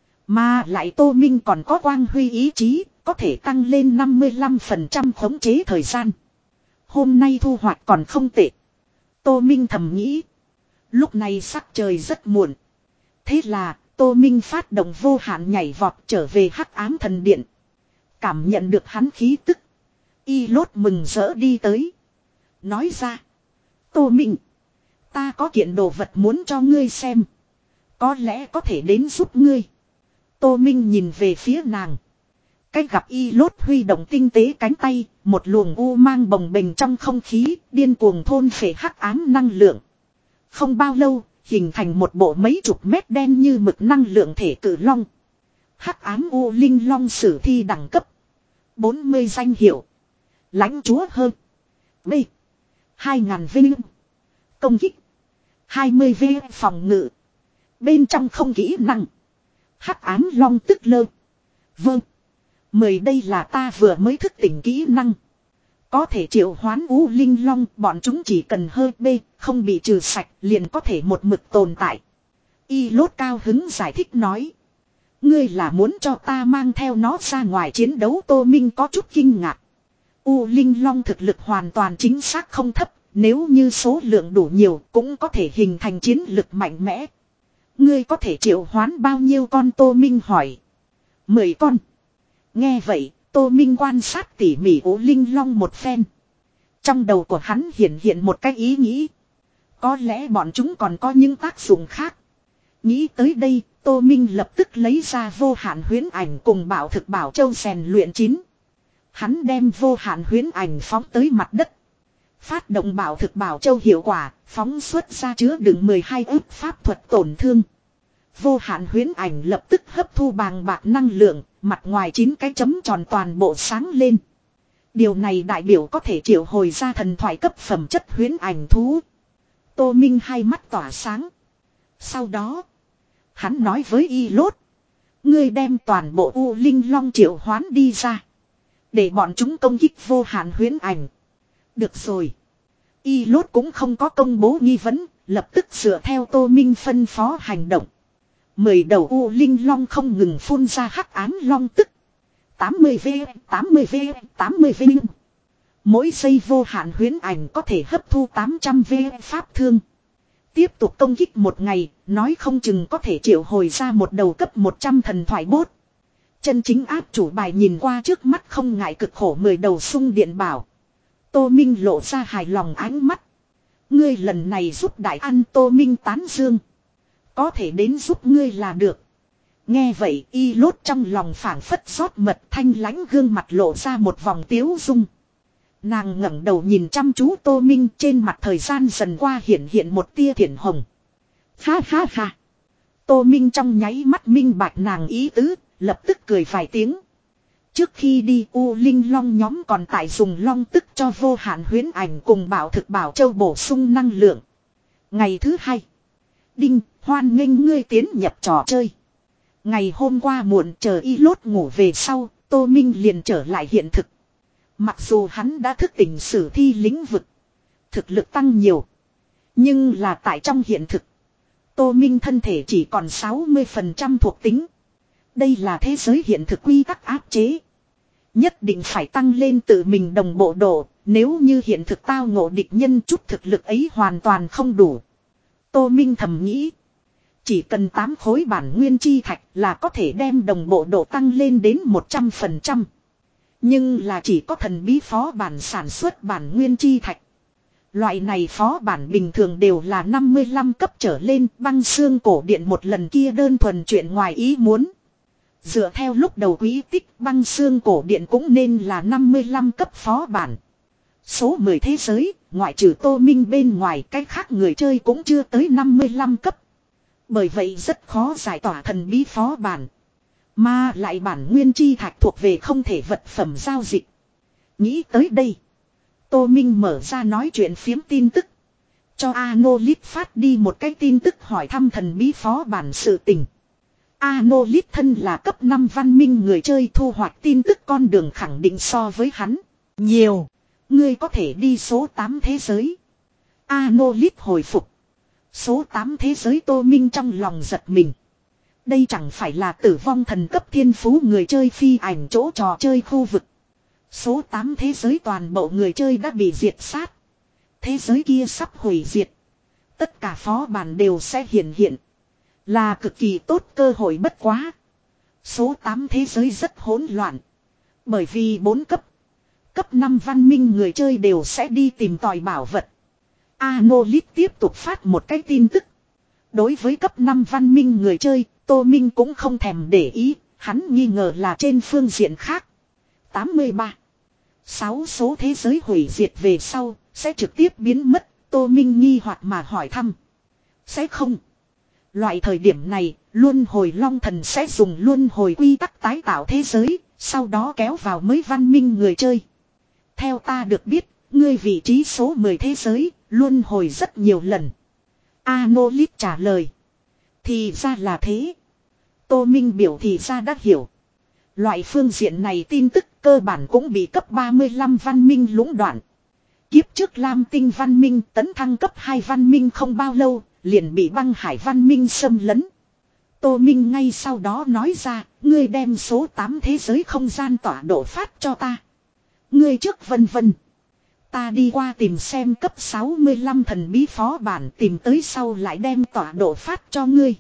Mà lại Tô Minh còn có quang huy ý chí, có thể tăng lên năm mươi lăm phần trăm khống chế thời gian. Hôm nay thu hoạch còn không tệ. Tô Minh thầm nghĩ. Lúc này sắc trời rất muộn. Thế là Tô Minh phát động vô hạn nhảy vọt trở về Hắc Ám Thần Điện. Cảm nhận được hắn khí tức. Y Lốt mừng rỡ đi tới. Nói ra. Tô Minh. Ta có kiện đồ vật muốn cho ngươi xem. Có lẽ có thể đến giúp ngươi. Tô Minh nhìn về phía nàng. Cách gặp Y Lốt huy động tinh tế cánh tay. Một luồng u mang bồng bềnh trong không khí. Điên cuồng thôn phệ hắc ám năng lượng. Không bao lâu. Hình thành một bộ mấy chục mét đen như mực năng lượng thể cử long. Hắc ám u linh long sử thi đẳng cấp. bốn mươi danh hiệu. Lãnh chúa hơn. B. hai nghìn vinh. Công kích. hai mươi V phòng ngự. Bên trong không kỹ năng. Hắc ám long tức lơ. Vâng. Mười đây là ta vừa mới thức tỉnh kỹ năng. Có thể triệu hoán u linh long, bọn chúng chỉ cần hơi B, không bị trừ sạch, liền có thể một mực tồn tại. Y Lốt cao hứng giải thích nói. Ngươi là muốn cho ta mang theo nó ra ngoài chiến đấu. Tô Minh có chút kinh ngạc. U linh long thực lực hoàn toàn chính xác không thấp, nếu như số lượng đủ nhiều cũng có thể hình thành chiến lực mạnh mẽ. Ngươi có thể triệu hoán bao nhiêu con? Tô Minh hỏi. Mười con. Nghe vậy, Tô Minh quan sát tỉ mỉ U linh long một phen. Trong đầu của hắn hiện hiện một cái ý nghĩ. Có lẽ bọn chúng còn có những tác dụng khác. Nghĩ tới đây, Tô Minh lập tức lấy ra vô hạn huyễn ảnh cùng bảo thực bảo châu rèn luyện chín. Hắn đem vô hạn huyễn ảnh phóng tới mặt đất. Phát động bảo thực bảo châu hiệu quả, phóng xuất ra chứa đựng mười hai ức pháp thuật tổn thương. Vô hạn huyễn ảnh lập tức hấp thu bàng bạc năng lượng, mặt ngoài chín cái chấm tròn toàn bộ sáng lên. Điều này đại biểu có thể triệu hồi ra thần thoại cấp phẩm chất huyễn ảnh thú. Tô Minh hai mắt tỏa sáng. Sau đó, hắn nói với Y Lốt. Ngươi đem toàn bộ U Linh Long triệu hoán đi ra. Để bọn chúng công kích vô hạn huyễn ảnh. Được rồi. Y Lốt cũng không có công bố nghi vấn, lập tức dựa theo Tô Minh phân phó hành động. Mười đầu U Linh Long không ngừng phun ra hắc ám long tức. tám mươi V, tám mươi V, tám mươi V. Mỗi giây vô hạn huyễn ảnh có thể hấp thu tám trăm V pháp thương. Tiếp tục công kích một ngày, nói không chừng có thể triệu hồi ra một đầu cấp một trăm thần thoại bốt. Chân chính áp chủ bài nhìn qua trước mắt không ngại cực khổ mười đầu sung điện bảo. Tô Minh lộ ra hài lòng ánh mắt. Ngươi lần này giúp đại ăn. Tô Minh tán dương. Có thể đến giúp ngươi là được. Nghe vậy Y Lốt trong lòng phảng phất rót mật, thanh lãnh gương mặt lộ ra một vòng tiếu dung. Nàng ngẩng đầu nhìn chăm chú Tô Minh, trên mặt thời gian dần qua hiện hiện một tia thiển hồng. Ha ha ha. Tô Minh trong nháy mắt minh bạch nàng ý tứ, lập tức cười vài tiếng. Trước khi đi U Linh Long nhóm còn tại dùng long tức cho vô hạn huyễn ảnh cùng bảo thực bảo châu bổ sung năng lượng. Ngày thứ hai. Đinh, hoan nghênh ngươi tiến nhập trò chơi. Ngày hôm qua muộn chờ Y Lốt ngủ về sau, Tô Minh liền trở lại hiện thực. Mặc dù hắn đã thức tỉnh sử thi lĩnh vực. Thực lực tăng nhiều. Nhưng là tại trong hiện thực. Tô Minh thân thể chỉ còn sáu mươi phần trăm thuộc tính. Đây là thế giới hiện thực quy tắc áp chế. Nhất định phải tăng lên tự mình đồng bộ độ. Nếu như hiện thực tao ngộ địch nhân chút thực lực ấy hoàn toàn không đủ. Tô Minh thầm nghĩ. Chỉ cần tám khối bản nguyên chi thạch là có thể đem đồng bộ độ tăng lên đến một trăm phần trăm. Nhưng là chỉ có thần bí phó bản sản xuất bản nguyên chi thạch. Loại này phó bản bình thường đều là năm mươi lăm cấp trở lên. Băng xương cổ điện một lần kia đơn thuần chuyện ngoài ý muốn. Dựa theo lúc đầu quý tích băng xương cổ điện cũng nên là năm mươi lăm cấp phó bản. Số mười thế giới, ngoại trừ Tô Minh bên ngoài cái khác người chơi cũng chưa tới năm mươi lăm cấp. Bởi vậy rất khó giải tỏa thần bí phó bản. Mà lại bản nguyên chi thạch thuộc về không thể vật phẩm giao dịch. Nghĩ tới đây. Tô Minh mở ra nói chuyện phiếm tin tức. Cho Anolit phát đi một cái tin tức hỏi thăm thần bí phó bản sự tình. Anolit thân là cấp năm văn minh người chơi thu hoạch tin tức con đường khẳng định so với hắn. Nhiều. Ngươi có thể đi số tám thế giới. Anolit hồi phục. Số tám thế giới Tô Minh trong lòng giật mình. Đây chẳng phải là tử vong thần cấp thiên phú người chơi phi ảnh chỗ trò chơi khu vực. Số tám thế giới toàn bộ người chơi đã bị diệt sát. Thế giới kia sắp hủy diệt. Tất cả phó bản đều sẽ hiện hiện. Là cực kỳ tốt cơ hội bất quá. Số tám thế giới rất hỗn loạn. Bởi vì bốn cấp. Cấp năm văn minh người chơi đều sẽ đi tìm tòi bảo vật. Anolit tiếp tục phát một cái tin tức. Đối với cấp năm văn minh người chơi, Tô Minh cũng không thèm để ý. Hắn nghi ngờ là trên phương diện khác. tám mươi ba. sáu số thế giới hủy diệt về sau, sẽ trực tiếp biến mất. Tô Minh nghi hoặc mà hỏi thăm. Sẽ không. Loại thời điểm này, luân hồi long thần sẽ dùng luân hồi quy tắc tái tạo thế giới, sau đó kéo vào mới văn minh người chơi. Theo ta được biết, ngươi vị trí số mười thế giới, luân hồi rất nhiều lần. Anolit trả lời. Thì ra là thế. Tô Minh biểu thì ra đã hiểu. Loại phương diện này tin tức cơ bản cũng bị cấp ba mươi lăm văn minh lũng đoạn. Kiếp trước Lam Tinh văn minh tấn thăng cấp hai văn minh không bao lâu, liền bị băng hải văn minh xâm lấn. Tô Minh ngay sau đó nói ra, ngươi đem số tám thế giới không gian tọa độ phát cho ta. Ngươi trước vân vân. Ta đi qua tìm xem cấp sáu mươi lăm thần bí phó bản tìm tới sau lại đem tọa độ phát cho ngươi.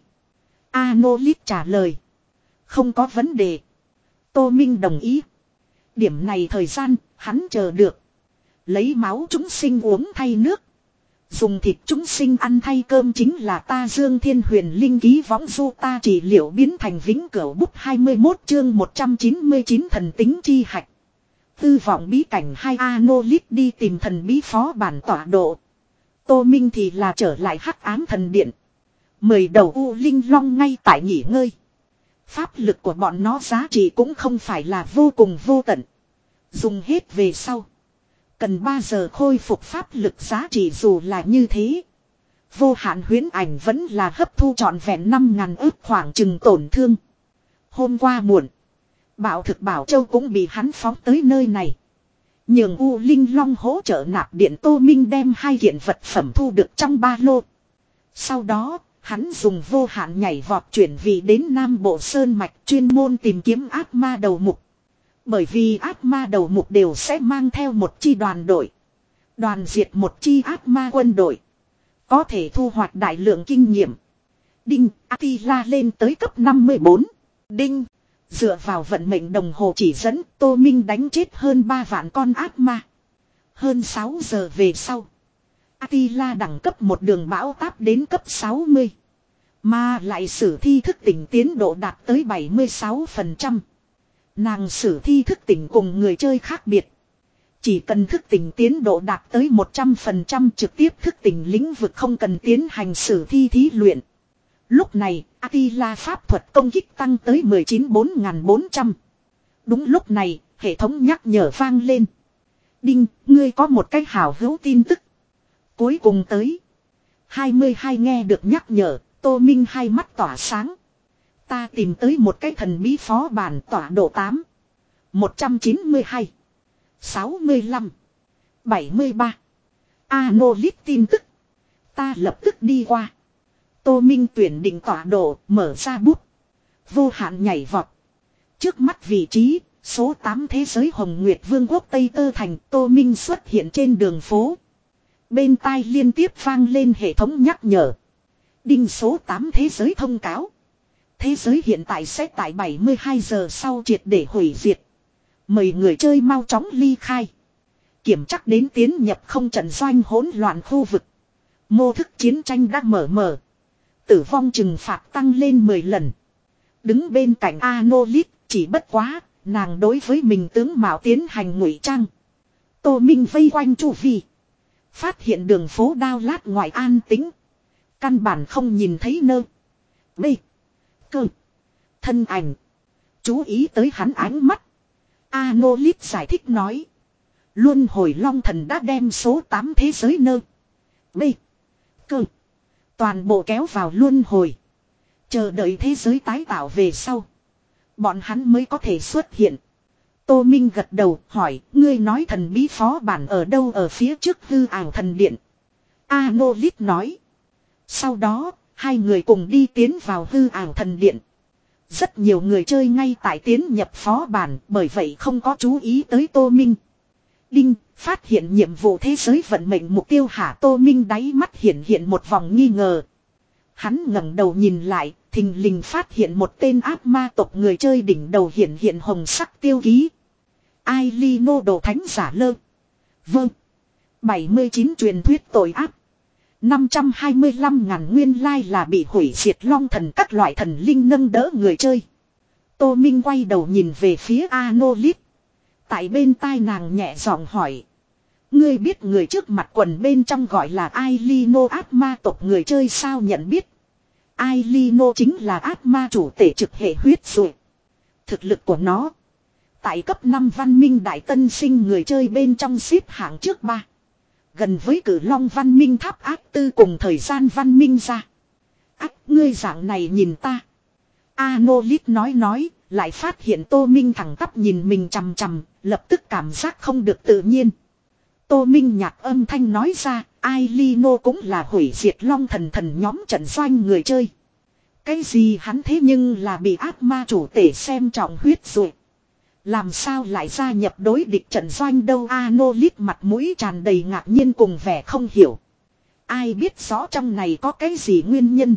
Anolit trả lời. Không có vấn đề. Tô Minh đồng ý. Điểm này thời gian, hắn chờ được. Lấy máu chúng sinh uống thay nước. Dùng thịt chúng sinh ăn thay cơm chính là ta Dương Thiên Huyền Linh ký võng du ta chỉ liệu biến thành vĩnh cửu bút hai mươi mốt chương một trăm chín mươi chín thần tính chi hạch. Tư vọng bí cảnh hai Anolit đi tìm thần bí phó bản tọa độ. Tô Minh thì là trở lại hắc ám thần điện. Mời đầu U Linh Long ngay tại nghỉ ngơi. Pháp lực của bọn nó giá trị cũng không phải là vô cùng vô tận. Dùng hết về sau. Cần ba giờ khôi phục pháp lực giá trị dù là như thế. Vô hạn huyễn ảnh vẫn là hấp thu trọn vẹn năm ngàn ước khoảng chừng tổn thương. Hôm qua muộn. Bảo thực bảo châu cũng bị hắn phóng tới nơi này. Nhường U Linh Long hỗ trợ nạp điện Tô Minh đem hai kiện vật phẩm thu được trong ba lô. Sau đó, hắn dùng vô hạn nhảy vọt chuyển vị đến Nam Bộ Sơn Mạch chuyên môn tìm kiếm ác ma đầu mục. Bởi vì ác ma đầu mục đều sẽ mang theo một chi đoàn đội. Đoàn diệt một chi ác ma quân đội. Có thể thu hoạch đại lượng kinh nghiệm. Đinh, Attila lên tới cấp năm mươi bốn. Đinh, dựa vào vận mệnh đồng hồ chỉ dẫn, Tô Minh đánh chết hơn ba vạn con ác ma. Hơn sáu giờ về sau. Attila đẳng cấp một đường bão táp đến cấp sáu mươi. Mà lại sử thi thức tỉnh tiến độ đạt tới bảy mươi sáu phần trăm. Nàng sử thi thức tỉnh cùng người chơi khác biệt. Chỉ cần thức tỉnh tiến độ đạt tới một trăm phần trăm trực tiếp thức tỉnh lĩnh vực không cần tiến hành sử thi thí luyện. Lúc này, Attila pháp thuật công kích tăng tới mười chín bốn nghìn bốn trăm. Đúng lúc này, hệ thống nhắc nhở vang lên. Đinh, ngươi có một cách hảo hữu tin tức. Cuối cùng tới. hai mươi hai nghe được nhắc nhở, Tô Minh hai mắt tỏa sáng. Ta tìm tới một cái thần bí phó bản tọa độ tám. một trăm chín mươi hai. sáu mươi lăm. bảy mươi ba. Anolit tin tức. Ta lập tức đi qua. Tô Minh tuyển định tọa độ, mở ra bút. Vô hạn nhảy vọt. Trước mắt vị trí, số tám thế giới Hồng Nguyệt Vương quốc Tây Tơ Thành, Tô Minh xuất hiện trên đường phố. Bên tai liên tiếp vang lên hệ thống nhắc nhở. Đinh số tám thế giới thông cáo. Thế giới hiện tại sẽ tại bảy mươi hai giờ sau triệt để hủy diệt. Mời người chơi mau chóng ly khai. Kiểm chắc đến tiến nhập không trận doanh hỗn loạn khu vực. Mô thức chiến tranh đã mở mở. Tử vong trừng phạt tăng lên mười lần. đứng bên cạnh Anolit, chỉ bất quá, nàng đối với mình tướng mạo tiến hành ngụy trang. Tô Minh vây quanh chu vi. Phát hiện đường phố đao lát ngoài an tĩnh. Căn bản không nhìn thấy nơ. B. Cơ. Thân ảnh. Chú ý tới hắn ánh mắt. Anolit giải thích nói. Luân hồi long thần đã đem số tám thế giới nơ. B. Cơ. Toàn bộ kéo vào luân hồi. Chờ đợi thế giới tái tạo về sau. Bọn hắn mới có thể xuất hiện. Tô Minh gật đầu hỏi. Ngươi nói thần bí phó bản ở đâu ở phía trước hư ảo thần điện. Anolit nói. Sau đó, hai người cùng đi tiến vào hư ảo thần điện. Rất nhiều người chơi ngay tại tiến nhập phó bản, bởi vậy không có chú ý tới Tô Minh. Đinh, phát hiện nhiệm vụ thế giới vận mệnh mục tiêu hả? Tô Minh đáy mắt hiện hiện một vòng nghi ngờ. Hắn ngẩng đầu nhìn lại, thình lình phát hiện một tên ác ma tộc người chơi đỉnh đầu hiện hiện hồng sắc tiêu ký. Ai Lino đồ thánh giả lơ. Vâng. bảy mươi chín truyền thuyết tội ác. năm trăm hai mươi lăm ngàn nguyên lai là bị hủy diệt long thần các loại thần linh nâng đỡ người chơi. Tô Minh quay đầu nhìn về phía Anolit. Tại bên tai nàng nhẹ giọng hỏi. Ngươi biết người trước mặt quần bên trong gọi là Ai Lino ác ma tộc người chơi sao? Nhận biết. Ai Lino chính là ác ma chủ tể trực hệ huyết rồi. Thực lực của nó. Tại cấp năm văn minh đại tân sinh người chơi bên trong xếp hạng trước ba. Gần với cử long văn minh tháp ác tư cùng thời gian văn minh ra. Ác ngươi dạng này nhìn ta. Anolit nói nói, lại phát hiện Tô Minh thẳng tắp nhìn mình chằm chằm, lập tức cảm giác không được tự nhiên. Tô Minh nhạt âm thanh nói ra, Ai Lino cũng là hủy diệt long thần thần nhóm trận doanh người chơi. Cái gì hắn thế nhưng là bị ác ma chủ tể xem trọng huyết rồi. Làm sao lại gia nhập đối địch trận doanh đâu? Anolit mặt mũi tràn đầy ngạc nhiên cùng vẻ không hiểu. Ai biết rõ trong này có cái gì nguyên nhân?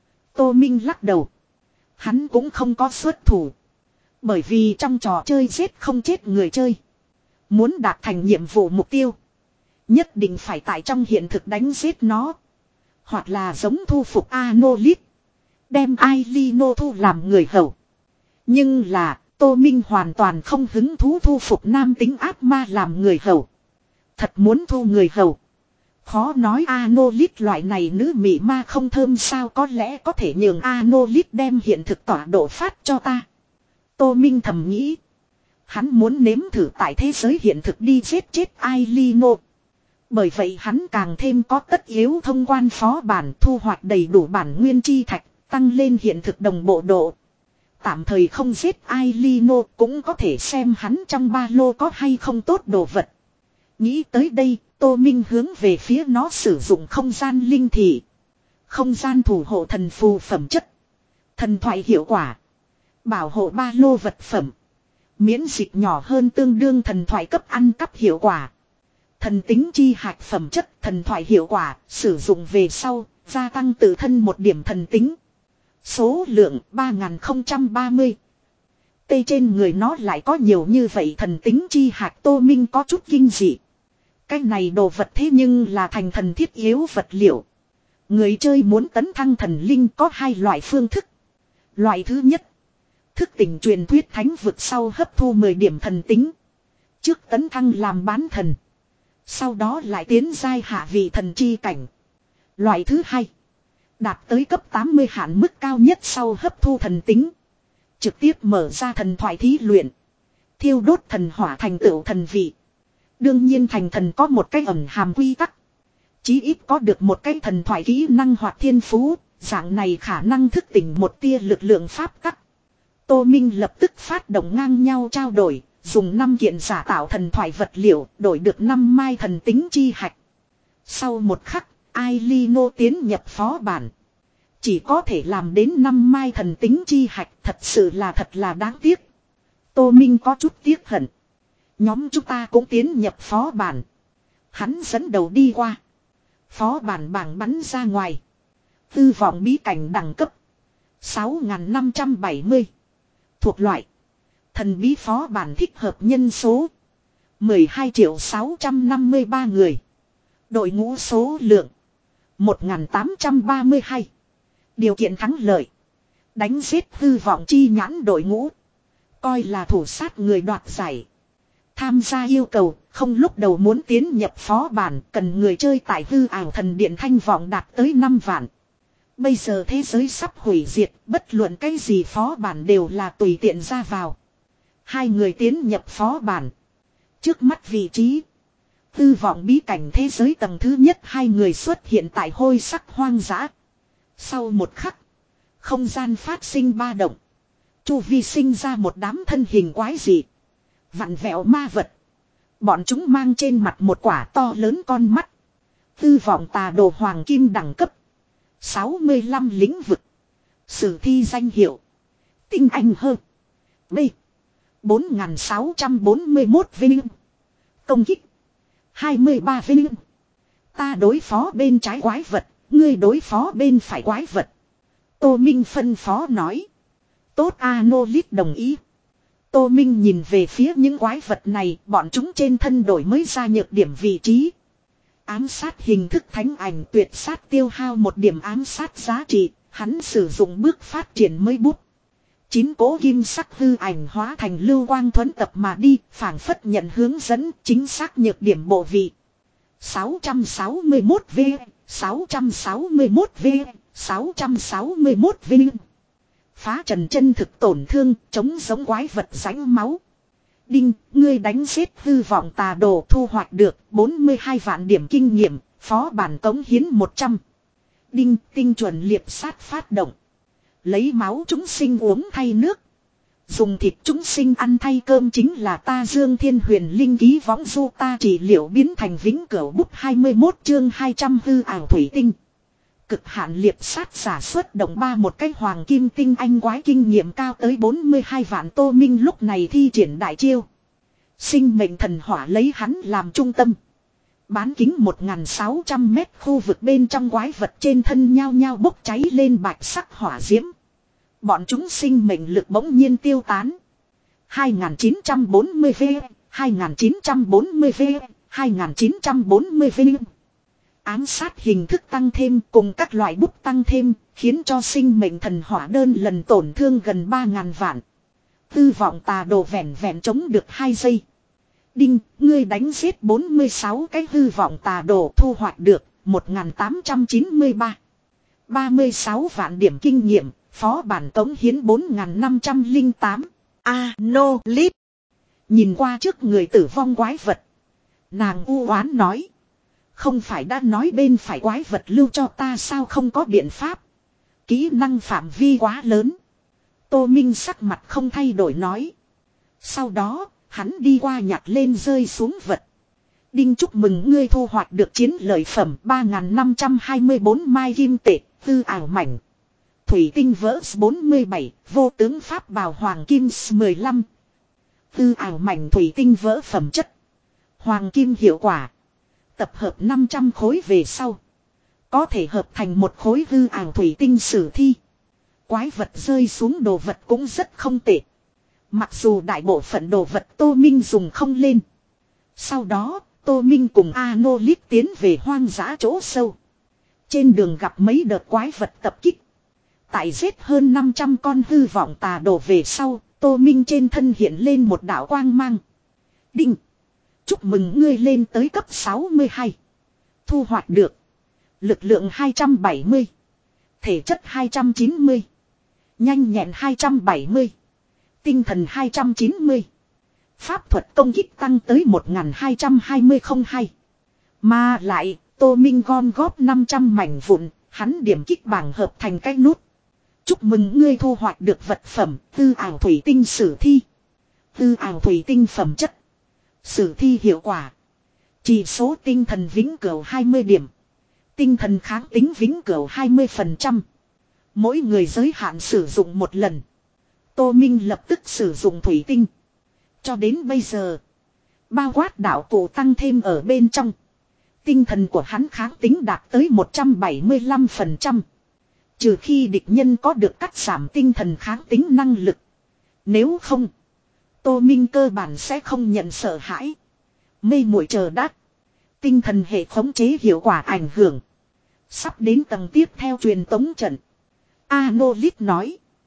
Tô Minh lắc đầu. Hắn cũng không có xuất thủ. Bởi vì trong trò chơi giết không chết người chơi. Muốn đạt thành nhiệm vụ mục tiêu. Nhất định phải tại trong hiện thực đánh giết nó. Hoặc là giống thu phục Anolit. Đem Ai Lino thu làm người hầu. Nhưng là Tô Minh hoàn toàn không hứng thú thu phục nam tính ác ma làm người hầu. Thật muốn thu người hầu. Khó nói Anolit loại này nữ mị ma không thơm sao, có lẽ có thể nhường Anolit đem hiện thực tọa độ phát cho ta. Tô Minh thầm nghĩ. Hắn muốn nếm thử tại thế giới hiện thực đi giết chết Ai Lino. Bởi vậy hắn càng thêm có tất yếu thông quan phó bản thu hoạch đầy đủ bản nguyên chi thạch, tăng lên hiện thực đồng bộ độ. Tạm thời không giết Ai Lino cũng có thể xem hắn trong ba lô có hay không tốt đồ vật. Nghĩ tới đây, Tô Minh hướng về phía nó sử dụng không gian linh thị. Không gian thủ hộ thần phù phẩm chất. Thần thoại hiệu quả. Bảo hộ ba lô vật phẩm. Miễn dịch nhỏ hơn tương đương thần thoại cấp ăn cắp hiệu quả. Thần tính chi hạch phẩm chất thần thoại hiệu quả. Sử dụng về sau, gia tăng tự thân một điểm thần tính. Số lượng ba nghìn không trăm ba mươi. Tê trên người nó lại có nhiều như vậy thần tính chi hạch. Tô Minh có chút kinh dị. Cái này đồ vật thế nhưng là thành thần thiết yếu vật liệu. Người chơi muốn tấn thăng thần linh có hai loại phương thức. Loại thứ nhất. Thức tỉnh truyền thuyết thánh vực sau hấp thu mười điểm thần tính. Trước tấn thăng làm bán thần. Sau đó lại tiến giai hạ vị thần chi cảnh. Loại thứ hai. Đạt tới cấp tám mươi hạn mức cao nhất sau hấp thu thần tính. Trực tiếp mở ra thần thoại thí luyện. Thiêu đốt thần hỏa thành tựu thần vị. Đương nhiên thành thần có một cái ẩn hàm quy tắc. Chí ít có được một cái thần thoại kỹ năng hoặc thiên phú. Dạng này khả năng thức tỉnh một tia lực lượng pháp tắc. Tô Minh lập tức phát động ngang nhau trao đổi. Dùng năm kiện giả tạo thần thoại vật liệu đổi được năm mai thần tính chi hạch. Sau một khắc, Ai Lino tiến nhập phó bản. Chỉ có thể làm đến năm mai thần tính chi hạch, thật sự là thật là đáng tiếc. Tô Minh có chút tiếc hận. Nhóm chúng ta cũng tiến nhập phó bản. Hắn dẫn đầu đi qua. Phó bản bảng bắn ra ngoài. Tư vọng bí cảnh đẳng cấp sáu nghìn năm trăm bảy mươi. Thuộc loại thần bí phó bản thích hợp nhân số mười hai triệu sáu trăm năm mươi ba người. Đội ngũ số lượng một nghìn tám trăm ba mươi hai. Điều kiện thắng lợi. Đánh giết hư vọng chi nhãn đội ngũ. Coi là thủ sát người đoạt giải. Tham gia yêu cầu, không lúc đầu muốn tiến nhập phó bản, cần người chơi tại hư ảo thần điện thanh vọng đạt tới năm vạn. Bây giờ thế giới sắp hủy diệt, bất luận cái gì phó bản đều là tùy tiện ra vào. Hai người tiến nhập phó bản. Trước mắt vị trí. Hư vọng bí cảnh thế giới tầng thứ nhất, hai người xuất hiện tại hôi sắc hoang dã. Sau một khắc, không gian phát sinh ba động. Chu vi sinh ra một đám thân hình quái dị. Vặn vẹo ma vật. Bọn chúng mang trên mặt một quả to lớn con mắt. Hư vọng tà đồ hoàng kim đẳng cấp sáu mươi lăm lĩnh vực. Sử thi danh hiệu tinh anh hơn B bốn nghìn sáu trăm bốn mươi mốt vinh. Công kích hai mươi ba vinh. Ta đối phó bên trái quái vật, ngươi đối phó bên phải quái vật. Tô Minh phân phó nói. Tốt, Anolit đồng ý. Tô Minh nhìn về phía những quái vật này, bọn chúng trên thân đổi mới ra nhược điểm vị trí. Ám sát hình thức thánh ảnh tuyệt sát tiêu hao một điểm ám sát giá trị, hắn sử dụng bước phát triển mới bút. Chín cố kim sắc hư ảnh hóa thành lưu quang thuẫn tập mà đi, phảng phất nhận hướng dẫn chính xác nhược điểm bộ vị. sáu trăm sáu mươi mốt V, sáu trăm sáu mươi mốt V, sáu trăm sáu mươi mốt V. Phá trần chân thực tổn thương, chống giống quái vật rãnh máu. Đinh, ngươi đánh giết hư vọng tà đồ thu hoạch được bốn mươi hai vạn điểm kinh nghiệm, phó bản cống hiến một trăm. Đinh, tinh chuẩn liệp sát phát động. Lấy máu chúng sinh uống thay nước. Dùng thịt chúng sinh ăn thay cơm chính là ta Dương Thiên Huyền Linh ký võng du ta trị liệu biến thành vĩnh cửu bút hai mươi mốt chương hai trăm hư ảo thủy tinh. Cực hạn liệp sát giả xuất động ba một cái hoàng kim tinh anh quái kinh nghiệm cao tới bốn mươi hai vạn. Tô Minh lúc này thi triển đại chiêu. Sinh mệnh thần hỏa lấy hắn làm trung tâm. Bán kính một nghìn sáu trăm mét khu vực bên trong quái vật trên thân nhao nhao bốc cháy lên bạch sắc hỏa diễm. Bọn chúng sinh mệnh lực bỗng nhiên tiêu tán. hai nghìn chín trăm bốn mươi V, hai nghìn chín trăm bốn mươi V, hai nghìn chín trăm bốn mươi V. Ám sát hình thức tăng thêm cùng các loại bút tăng thêm, khiến cho sinh mệnh thần hỏa đơn lần tổn thương gần ba nghìn vạn. Tư vọng tà đồ vẹn vẹn chống được hai giây. Đinh, ngươi đánh giết bốn mươi sáu cái hư vọng tà đồ thu hoạch được một nghìn tám trăm chín mươi ba. ba mươi sáu vạn điểm kinh nghiệm, phó bản cống hiến bốn nghìn năm trăm lẻ tám. A, no, lít. Nhìn qua trước người tử vong quái vật. Nàng u oán nói. Không phải đã nói bên phải quái vật lưu cho ta sao không có biện pháp. Kỹ năng phạm vi quá lớn. Tô Minh sắc mặt không thay đổi nói. Sau đó, hắn đi qua nhặt lên rơi xuống vật. Đinh, chúc mừng ngươi thu hoạch được chiến lợi phẩm ba nghìn năm trăm hai mươi bốn mai kim tệ, tư ảo mảnh. Thủy tinh vỡ bốn mươi bảy, vô tướng pháp bào hoàng kim mười lăm. Tư ảo mảnh thủy tinh vỡ phẩm chất. Hoàng kim hiệu quả. Tập hợp năm trăm khối về sau. Có thể hợp thành một khối hư ảo thủy tinh sử thi. Quái vật rơi xuống đồ vật cũng rất không tệ. Mặc dù đại bộ phận đồ vật Tô Minh dùng không lên. Sau đó, Tô Minh cùng Anolit tiến về hoang dã chỗ sâu. Trên đường gặp mấy đợt quái vật tập kích. Tại giết hơn năm trăm con hư vọng tà đồ về sau, Tô Minh trên thân hiện lên một đạo quang mang. Đinh! Chúc mừng ngươi lên tới cấp sáu mươi hai. Thu hoạch được. Lực lượng hai trăm bảy mươi. Thể chất hai trăm chín mươi. Nhanh nhẹn hai trăm bảy mươi. Tinh thần hai trăm chín mươi. Pháp thuật công kích tăng tới một nghìn hai trăm hai mươi không hai. Mà lại, Tô Minh gom góp năm trăm mảnh vụn, hắn điểm kích bảng hợp thành cái nút. Chúc mừng ngươi thu hoạch được vật phẩm, tư ảo thủy tinh sử thi. Tư ảo thủy tinh phẩm chất. Sử thi hiệu quả. Chỉ số tinh thần vĩnh cửu hai mươi điểm. Tinh thần kháng tính vĩnh cửu hai mươi phần trăm. Mỗi người giới hạn sử dụng một lần. Tô Minh lập tức sử dụng thủy tinh. Cho đến bây giờ. Bao quát đạo cụ tăng thêm ở bên trong. Tinh thần của hắn kháng tính đạt tới một trăm bảy mươi lăm phần trăm. Trừ khi địch nhân có được cắt giảm tinh thần kháng tính năng lực. Nếu không. Tô Minh cơ bản sẽ không nhận sợ hãi. Mê muội chờ đắt. Tinh thần hệ khống chế hiệu quả ảnh hưởng. Sắp đến tầng tiếp theo truyền tống trận. Anolit nói.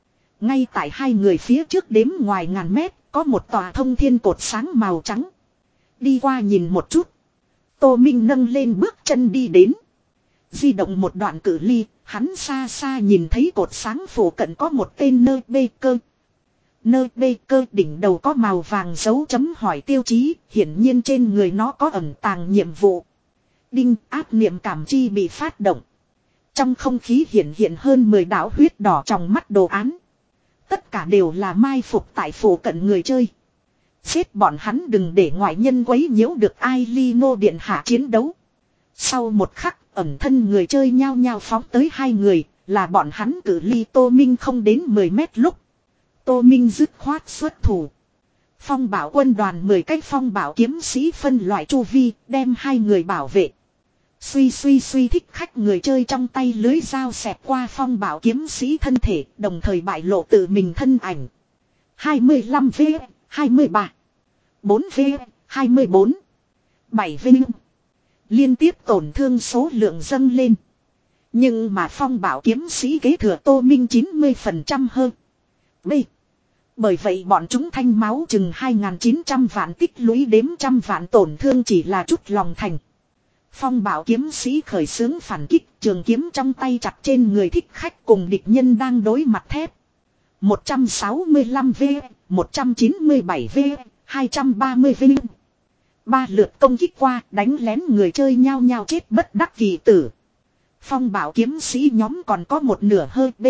Ngay tại hai người phía trước đếm ngoài ngàn mét, có một tòa thông thiên cột sáng màu trắng. Đi qua nhìn một chút. Tô Minh nâng lên bước chân đi đến. Di động một đoạn cự ly, hắn xa xa nhìn thấy cột sáng phủ cận có một tên nơi bê cơ. Nơi bê cơ đỉnh đầu có màu vàng dấu chấm hỏi tiêu chí, hiển nhiên trên người nó có ẩn tàng nhiệm vụ. Đinh, áp niệm cảm chi bị phát động. Trong không khí hiện hiện hơn mười đạo huyết đỏ trong mắt đồ án. Tất cả đều là mai phục tại phủ cận người chơi. Xếp bọn hắn đừng để ngoại nhân quấy nhiễu được ai ly ngô điện hạ chiến đấu. Sau một khắc, ẩn thân người chơi nhao nhao phóng tới hai người, là bọn hắn cử ly Tô Minh không đến mười mét lúc. Tô Minh dứt khoát xuất thủ. Phong bảo quân đoàn mười cái phong bảo kiếm sĩ phân loại chu vi, đem hai người bảo vệ. Suy suy suy thích khách người chơi trong tay lưới dao xẹt qua phong bảo kiếm sĩ thân thể, đồng thời bại lộ tự mình thân ảnh. hai mươi lăm V, hai mươi ba, bốn V, hai mươi bốn, bảy V. Liên tiếp tổn thương số lượng dâng lên. Nhưng mà phong bảo kiếm sĩ kế thừa Tô Minh chín mươi phần trăm hơn. B. Bởi vậy bọn chúng thanh máu chừng hai nghìn chín trăm vạn tích lũy đếm trăm vạn tổn thương chỉ là chút lòng thành. Phong bảo kiếm sĩ khởi xướng phản kích, trường kiếm trong tay chặt trên người thích khách cùng địch nhân đang đối mặt thép. một trăm sáu mươi lăm V, một trăm chín mươi bảy V, hai trăm ba mươi V. Ba lượt công kích qua, đánh lén người chơi nhao nhao chết bất đắc kỳ tử. Phong bảo kiếm sĩ nhóm còn có một nửa hơi B.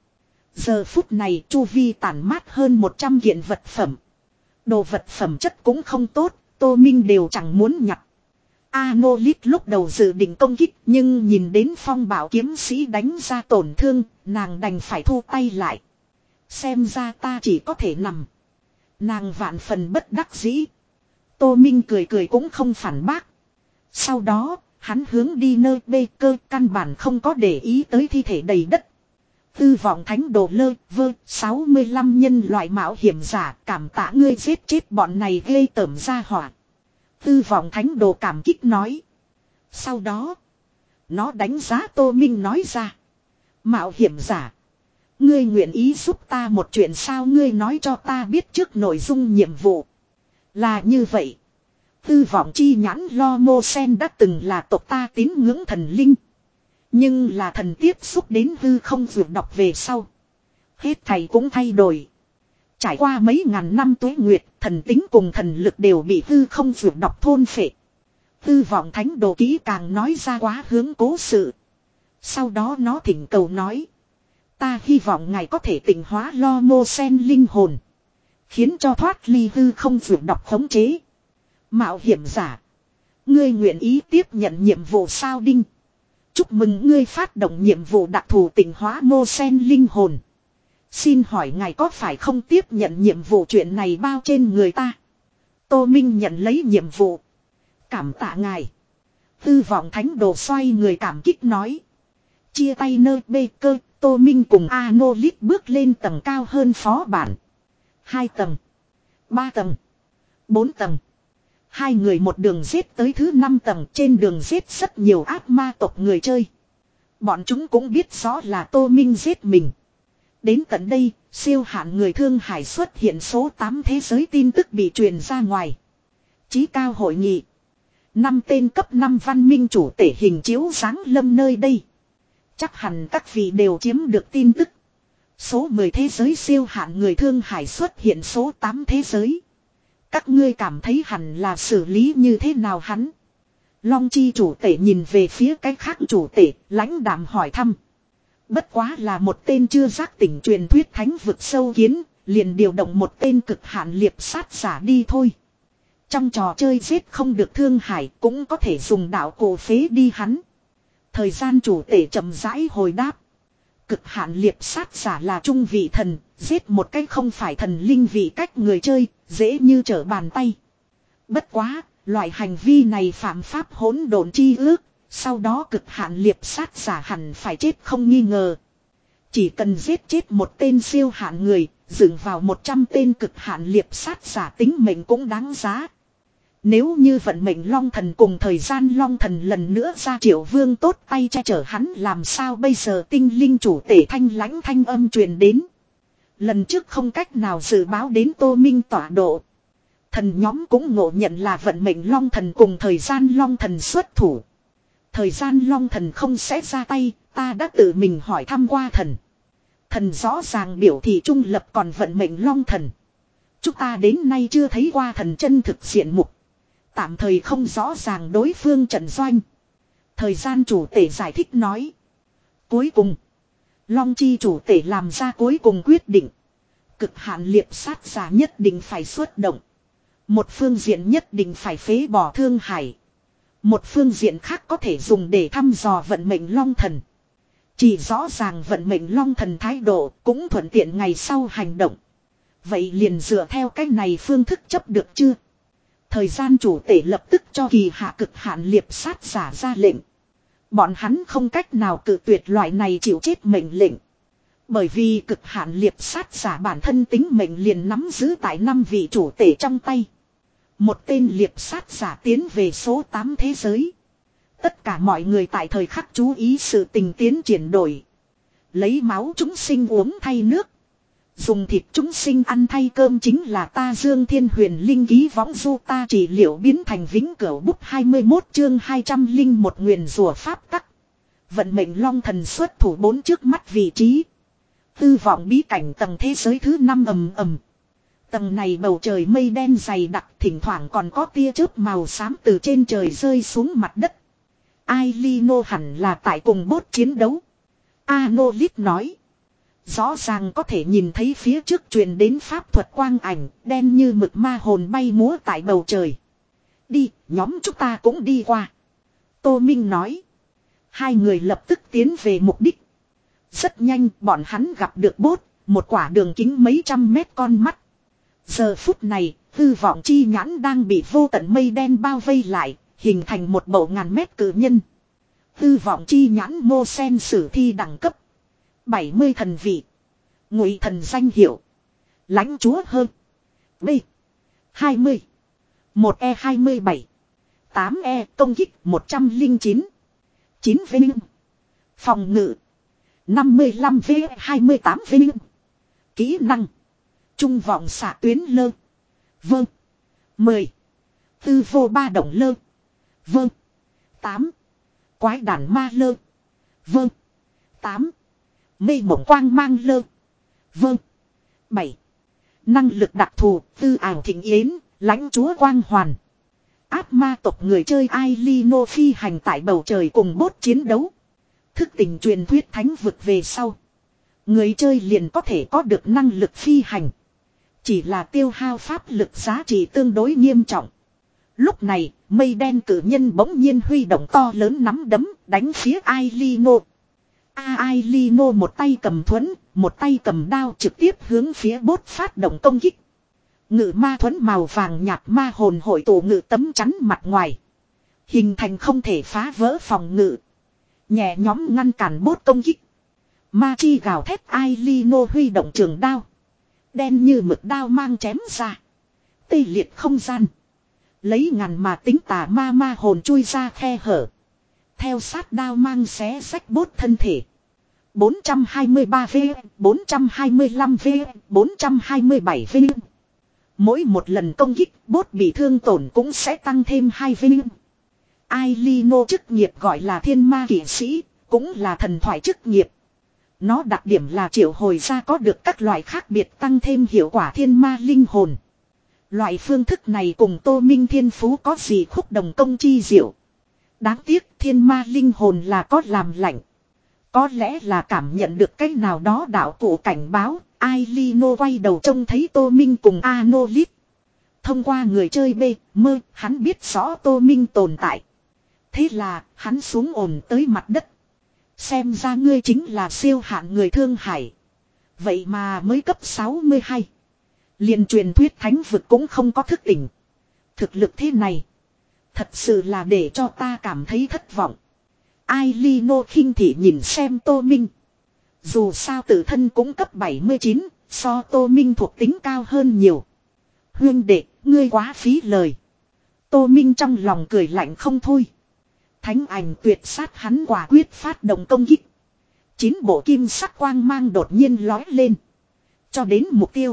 Giờ phút này chu vi tản mát hơn một trăm kiện vật phẩm. Đồ vật phẩm chất cũng không tốt, Tô Minh đều chẳng muốn nhặt. Anolit lúc đầu dự định công kích, nhưng nhìn đến phong bảo kiếm sĩ đánh ra tổn thương, nàng đành phải thu tay lại. Xem ra ta chỉ có thể nằm. Nàng vạn phần bất đắc dĩ. Tô Minh cười cười cũng không phản bác. Sau đó, hắn hướng đi nơi bê cơ, căn bản không có để ý tới thi thể đầy đất. Tư vọng thánh đồ lơ vơ sáu mươi lăm nhân loại mạo hiểm giả, cảm tạ ngươi giết chết bọn này ghê tởm ra hỏa. Tư vọng thánh đồ cảm kích nói. Sau đó, nó đánh giá Tô Minh nói ra. Mạo hiểm giả, ngươi nguyện ý giúp ta một chuyện sao? Ngươi nói cho ta biết trước nội dung nhiệm vụ. Là như vậy. Tư vọng chi nhãn lo mô sen đã từng là tộc ta tín ngưỡng thần linh. Nhưng là thần tiếp xúc đến hư không vượt đọc về sau. Hết thầy cũng thay đổi. Trải qua mấy ngàn năm tuế nguyệt, thần tính cùng thần lực đều bị hư không vượt đọc thôn phệ. Tư vọng thánh đồ kỹ càng nói ra quá hướng cố sự. Sau đó nó thỉnh cầu nói. Ta hy vọng ngài có thể tỉnh hóa lo mô sen linh hồn. Khiến cho thoát ly hư không vượt đọc khống chế. Mạo hiểm giả, ngươi nguyện ý tiếp nhận nhiệm vụ sao? Đinh. Chúc mừng ngươi phát động nhiệm vụ đặc thù tỉnh hóa mô sen linh hồn. Xin hỏi ngài có phải không tiếp nhận nhiệm vụ, chuyện này bao trên người ta? Tô Minh nhận lấy nhiệm vụ. Cảm tạ ngài. Tư vọng thánh đồ xoay người cảm kích nói. Chia tay nơi bê cơ, Tô Minh cùng Anolit bước lên tầng cao hơn phó bản. Hai tầng, ba tầng, bốn tầng. Hai người một đường giết tới thứ năm tầng, trên đường giết rất nhiều ác ma tộc người chơi. Bọn chúng cũng biết rõ là Tô Minh giết mình. Đến tận đây, siêu hạn người Thương Hải xuất hiện số tám thế giới tin tức bị truyền ra ngoài. Chí cao hội nghị. Năm tên cấp năm văn minh chủ tể hình chiếu giáng lâm nơi đây. Chắc hẳn các vị đều chiếm được tin tức. Số mười thế giới siêu hạn người Thương Hải xuất hiện số tám thế giới. Các ngươi cảm thấy hẳn là xử lý như thế nào hắn? Long chi chủ tể nhìn về phía cái khác chủ tể, lãnh đạm hỏi thăm. Bất quá là một tên chưa giác tỉnh truyền thuyết thánh vực sâu kiến, liền điều động một tên cực hạn liệp sát giả đi thôi. Trong trò chơi giết không được Thương Hải cũng có thể dùng đạo cổ phế đi hắn. Thời gian chủ tể chậm rãi hồi đáp. Cực hạn liệp sát giả là trung vị thần, giết một cách không phải thần linh vị cách người chơi, dễ như trở bàn tay. Bất quá, loại hành vi này phạm pháp hỗn độn chi ước, sau đó cực hạn liệp sát giả hẳn phải chết không nghi ngờ. Chỉ cần giết chết một tên siêu hạn người, dừng vào một trăm tên cực hạn liệp sát giả tính mệnh cũng đáng giá. Nếu như vận mệnh long thần cùng thời gian long thần lần nữa ra Triệu Vương tốt tay che chở hắn làm sao bây giờ? Tinh linh chủ tể thanh lãnh thanh âm truyền đến. Lần trước không cách nào dự báo đến Tô Minh tọa độ. Thần nhóm cũng ngộ nhận là vận mệnh long thần cùng thời gian long thần xuất thủ. Thời gian long thần không sẽ ra tay, ta đã tự mình hỏi thăm qua thần. Thần rõ ràng biểu thị trung lập, còn vận mệnh long thần. Chúng ta đến nay chưa thấy qua thần chân thực diện mục. Tạm thời không rõ ràng đối phương trận doanh. Thời gian chủ tể giải thích nói. Cuối cùng, Long chi chủ tể làm ra cuối cùng quyết định. Cực hạn liệp sát giả nhất định phải xuất động. Một phương diện nhất định phải phế bỏ Thương Hải. Một phương diện khác có thể dùng để thăm dò vận mệnh long thần. Chỉ rõ ràng vận mệnh long thần thái độ cũng thuận tiện ngày sau hành động. Vậy liền dựa theo cách này phương thức chấp được chưa? Thời gian chủ tể lập tức cho kỳ hạ cực hạn liệp sát giả ra lệnh. Bọn hắn không cách nào cự tuyệt loại này chịu chết mệnh lệnh. Bởi vì cực hạn liệp sát giả bản thân tính mệnh liền nắm giữ tại năm vị chủ tể trong tay. Một tên liệp sát giả tiến về số tám thế giới. Tất cả mọi người tại thời khắc chú ý sự tình tiến triển đổi. Lấy máu chúng sinh uống thay nước. Dùng thịt chúng sinh ăn thay cơm chính là ta Dương Thiên Huyền Linh ký võng du ta trị liệu biến thành vĩnh cửu bút hai mươi mốt chương hai trăm linh một nguyền rủa pháp tắc. Vận mệnh long thần xuất thủ bốn trước mắt vị trí. Tư vọng bí cảnh tầng thế giới thứ năm ầm ầm. Tầng này bầu trời mây đen dày đặc, thỉnh thoảng còn có tia chớp màu xám từ trên trời rơi xuống mặt đất. Ai Lino hẳn là tại cùng bốt chiến đấu. Anolit nói. Rõ ràng có thể nhìn thấy phía trước truyền đến pháp thuật quang ảnh, đen như mực ma hồn bay múa tại bầu trời. Đi, nhóm chúng ta cũng đi qua. Tô Minh nói. Hai người lập tức tiến về mục đích. Rất nhanh bọn hắn gặp được bốt, một quả đường kính mấy trăm mét con mắt. Giờ phút này, hư vọng chi nhãn đang bị vô tận mây đen bao vây lại, hình thành một bầu ngàn mét cự nhân. Hư vọng chi nhãn mô sen sử thi đẳng cấp. bảy mươi thần vị. Ngụy thần danh hiệu. Lãnh chúa hơn. B. hai mươi. một E hai mươi bảy. tám E công kích một trăm linh chín. chín Vinh. Phòng ngự. năm mươi lăm V hai mươi tám Vinh. Kỹ năng. Trung vọng xạ tuyến lơ. Vâng. mười. Tư vô ba động lơ. Vâng. tám. Quái đản ma lơ. Vâng. tám. Mê mộng quang mang lơ. Vâng. bảy. Năng lực đặc thù, tư ảo thịnh yến, lãnh chúa quang hoàn. Áp ma tộc người chơi Ai Lino phi hành tại bầu trời cùng bốt chiến đấu. Thức tỉnh truyền thuyết thánh vực về sau. Người chơi liền có thể có được năng lực phi hành. Chỉ là tiêu hao pháp lực giá trị tương đối nghiêm trọng. Lúc này, mây đen cử nhân bỗng nhiên huy động to lớn nắm đấm đánh phía Ai Lino. A Ai Lino một tay cầm thuẫn, một tay cầm đao trực tiếp hướng phía bốt phát động công kích. Ngự ma thuẫn màu vàng nhạt ma hồn hội tụ ngự tấm chắn mặt ngoài. Hình thành không thể phá vỡ phòng ngự. Nhẹ nhóm ngăn cản bốt công kích. Ma chi gào thét Ai Lino huy động trường đao. Đen như mực đao mang chém ra. Tê liệt không gian. Lấy ngàn mà tính tà ma ma hồn chui ra khe hở. Theo sát đao mang xé rách bốt thân thể. bốn trăm hai mươi ba V, bốn trăm hai mươi lăm V, bốn trăm hai mươi bảy V. Mỗi một lần công kích bốt bị thương tổn cũng sẽ tăng thêm hai V. Ai Lino chức nghiệp gọi là thiên ma kỵ sĩ, cũng là thần thoại chức nghiệp. Nó đặc điểm là triệu hồi ra có được các loại khác biệt tăng thêm hiệu quả thiên ma linh hồn. Loại phương thức này cùng Tô Minh thiên phú có gì khúc đồng công chi diệu. Đáng tiếc thiên ma linh hồn là có làm lạnh. Có lẽ là cảm nhận được cái nào đó đạo cụ cảnh báo, Ai Lino quay đầu trông thấy Tô Minh cùng Anolit. Thông qua người chơi B, mơ, hắn biết rõ Tô Minh tồn tại. Thế là, hắn xuống ổn tới mặt đất. Xem ra ngươi chính là siêu hạn người Thương Hải. Vậy mà mới cấp sáu mươi hai. Liền truyền thuyết thánh vực cũng không có thức tỉnh. Thực lực thế này. Thật sự là để cho ta cảm thấy thất vọng. Ai Lino khinh thị nhìn xem Tô Minh. Dù sao tự thân cũng cấp bảy mươi chín, so Tô Minh thuộc tính cao hơn nhiều. Huyên đệ, ngươi quá phí lời. Tô Minh trong lòng cười lạnh không thôi. Thánh ảnh tuyệt sát hắn quả quyết phát động công kích. Chín bộ kim sắc quang mang đột nhiên lói lên. Cho đến mục tiêu.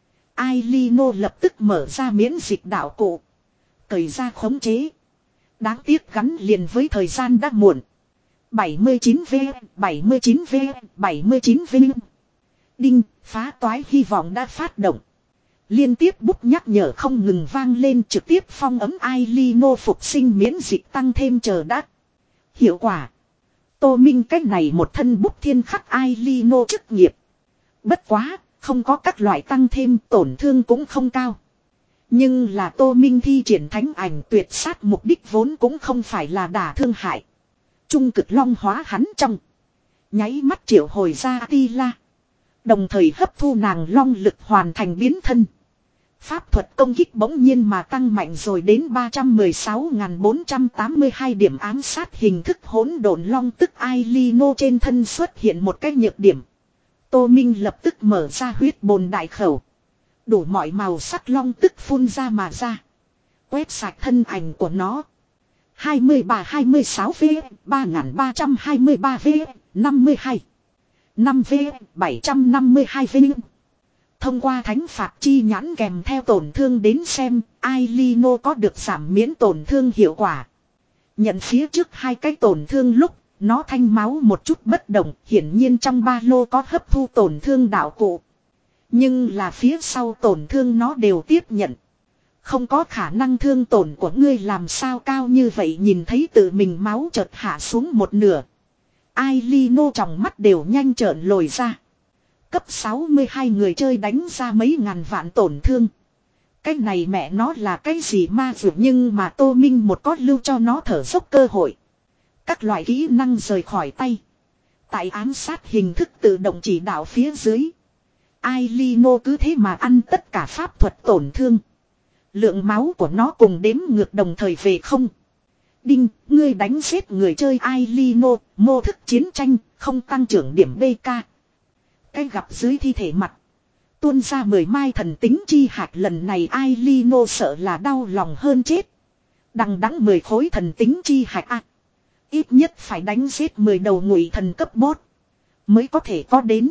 Ailino lập tức mở ra miễn dịch đạo cụ. Cởi ra khống chế. Đáng tiếc gắn liền với thời gian đã muộn. bảy mươi chín V, bảy mươi chín V, bảy mươi chín V. Đinh, phá toái hy vọng đã phát động. Liên tiếp bút nhắc nhở không ngừng vang lên, trực tiếp phong ấm Ailino phục sinh miễn dịch tăng thêm chờ đắt. Hiệu quả. Tô Minh cách này một thân bút thiên khắc Ailino chức nghiệp. Bất quá, không có các loại tăng thêm, tổn thương cũng không cao. Nhưng là Tô Minh thi triển thánh ảnh tuyệt sát mục đích vốn cũng không phải là đả thương hại. Trung cực long hóa hắn trong. Nháy mắt triệu hồi ra Atila. Đồng thời hấp thu nàng long lực hoàn thành biến thân. Pháp thuật công kích bỗng nhiên mà tăng mạnh rồi đến ba trăm mười sáu nghìn bốn trăm tám mươi hai điểm ám sát hình thức hỗn độn long tức Ailino trên thân xuất hiện một cái nhược điểm. Tô Minh lập tức mở ra huyết bồn đại khẩu. Đủ mọi màu sắc long tức phun ra mà ra. Quét sạch thân ảnh của nó. hai mươi ba hai mươi sáu V, ba nghìn ba trăm hai mươi ba V, năm mươi hai. năm V, bảy trăm năm mươi hai V. Thông qua thánh phạt chi nhãn kèm theo tổn thương đến xem, Ailino có được giảm miễn tổn thương hiệu quả. Nhận phía trước hai cái tổn thương lúc, nó thanh máu một chút bất động, hiển nhiên trong ba lô có hấp thu tổn thương đạo cụ. Nhưng là phía sau tổn thương nó đều tiếp nhận. Không có khả năng thương tổn của ngươi làm sao cao như vậy, nhìn thấy tự mình máu chợt hạ xuống một nửa. Ailino trong mắt đều nhanh trợn lồi ra. Cấp sáu mươi hai người chơi đánh ra mấy ngàn vạn tổn thương. Cái này mẹ nó là cái gì ma dược, nhưng mà Tô Minh một có lưu cho nó thở dốc cơ hội. Các loại kỹ năng rời khỏi tay. Tại ám sát hình thức tự động chỉ đạo phía dưới. Ailino cứ thế mà ăn tất cả pháp thuật tổn thương. Lượng máu của nó cùng đếm ngược đồng thời về không. Đinh, ngươi đánh giết người chơi Ailino, mô thức chiến tranh, không tăng trưởng điểm bê ca. Cái gặp dưới thi thể mặt. Tuôn ra mười mai thần tính chi hạt, lần này Ailino sợ là đau lòng hơn chết. Đằng đẵng mười khối thần tính chi hạt a. Ít nhất phải đánh giết mười đầu ngụy thần cấp boss mới có thể có đến.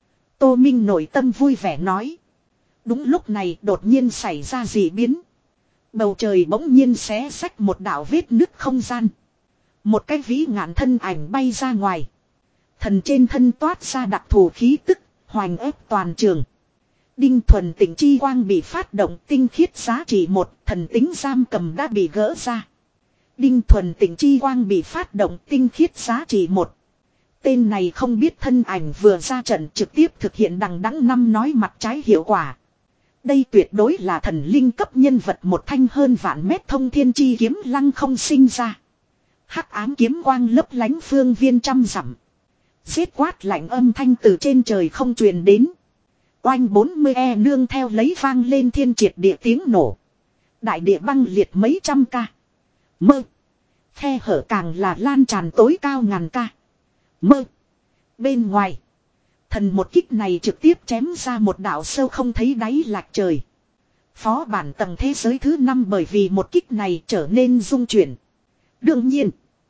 Tô Minh nội tâm vui vẻ nói. Đúng lúc này đột nhiên xảy ra dị biến. Bầu trời bỗng nhiên xé xách một đạo vết nứt không gian. Một cái vĩ ngạn thân ảnh bay ra ngoài. Thần trên thân toát ra đặc thù khí tức, hoành ép toàn trường. Đinh, thuần tịnh chi quang bị phát động, tinh khiết giá trị một, thần tính giam cầm đã bị gỡ ra. Đinh, thuần tịnh chi quang bị phát động, tinh khiết giá trị một. Tên này không biết thân ảnh vừa ra trận trực tiếp thực hiện đằng đẵng năm nói mặt trái hiệu quả. Đây tuyệt đối là thần linh cấp nhân vật, một thanh hơn vạn mét thông thiên chi kiếm lăng không sinh ra. Hắc ám kiếm quang lấp lánh phương viên trăm dặm. Giết quát lạnh âm thanh từ trên trời không truyền đến. Oanh bốn mươi e nương theo lấy vang lên thiên triệt địa tiếng nổ. Đại địa băng liệt mấy trăm ca. Mơ. Khe hở càng là lan tràn tối cao ngàn ca. Mơ. Bên ngoài. Thần một kích này trực tiếp chém ra một đạo sâu không thấy đáy lạc trời. Phó bản tầng thế giới thứ năm bởi vì một kích này trở nên rung chuyển. Đương nhiên.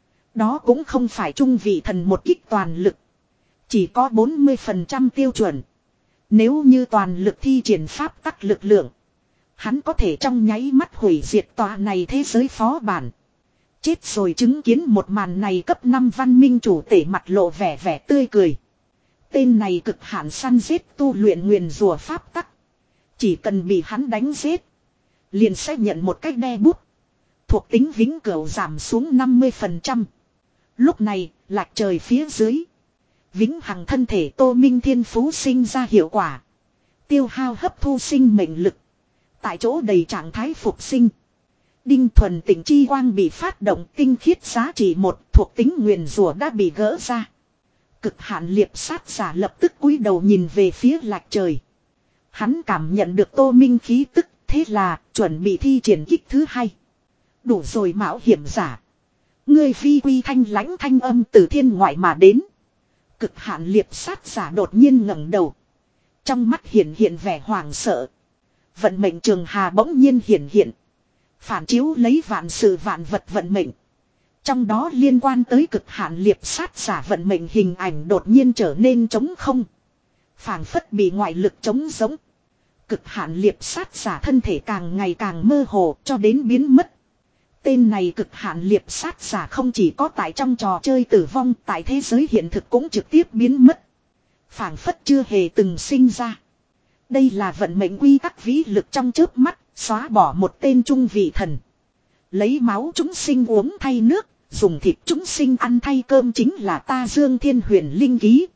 Đó cũng không phải trung vị thần một kích toàn lực. Chỉ có bốn mươi phần trăm tiêu chuẩn. Nếu như toàn lực thi triển pháp tắc lực lượng. Hắn có thể trong nháy mắt hủy diệt tòa này thế giới phó bản. Chết rồi, chứng kiến một màn này cấp năm văn minh chủ tể mặt lộ vẻ vẻ tươi cười. Tên này cực hạn săn giết tu luyện nguyền rùa pháp tắc. Chỉ cần bị hắn đánh giết. Liền sẽ nhận một cách đe bút. Thuộc tính vĩnh cửu giảm xuống năm mươi phần trăm. Lúc này, lạc trời phía dưới. Vĩnh hằng thân thể Tô Minh thiên phú sinh ra hiệu quả. Tiêu hao hấp thu sinh mệnh lực. Tại chỗ đầy trạng thái phục sinh. Đinh, thuần tịnh chi quang bị phát động, tinh khiết giá trị một, thuộc tính nguyền rủa đã bị gỡ ra. Cực hạn liệp sát giả lập tức cúi đầu nhìn về phía lạc trời. Hắn cảm nhận được Tô Minh khí tức, thế là chuẩn bị thi triển kích thứ hai. Đủ rồi mạo hiểm giả. Ngươi phi quy thanh lãnh thanh âm từ thiên ngoại mà đến. Cực hạn liệp sát giả đột nhiên ngẩng đầu. Trong mắt hiện hiện vẻ hoảng sợ. Vận mệnh trường hà bỗng nhiên hiện hiện. Phản chiếu lấy vạn sự vạn vật vận mệnh. Trong đó liên quan tới cực hạn liệp sát giả vận mệnh hình ảnh đột nhiên trở nên trống không. phảng phất bị ngoại lực chống giống. Cực hạn liệp sát giả thân thể càng ngày càng mơ hồ cho đến biến mất. Tên này cực hạn liệp sát giả không chỉ có tại trong trò chơi tử vong, tại thế giới hiện thực cũng trực tiếp biến mất. Phảng phất chưa hề từng sinh ra. Đây là vận mệnh quy tắc vĩ lực trong chớp mắt, xóa bỏ một tên trung vị thần. Lấy máu chúng sinh uống thay nước, dùng thịt chúng sinh ăn thay cơm chính là ta Dương Thiên Huyền linh ký.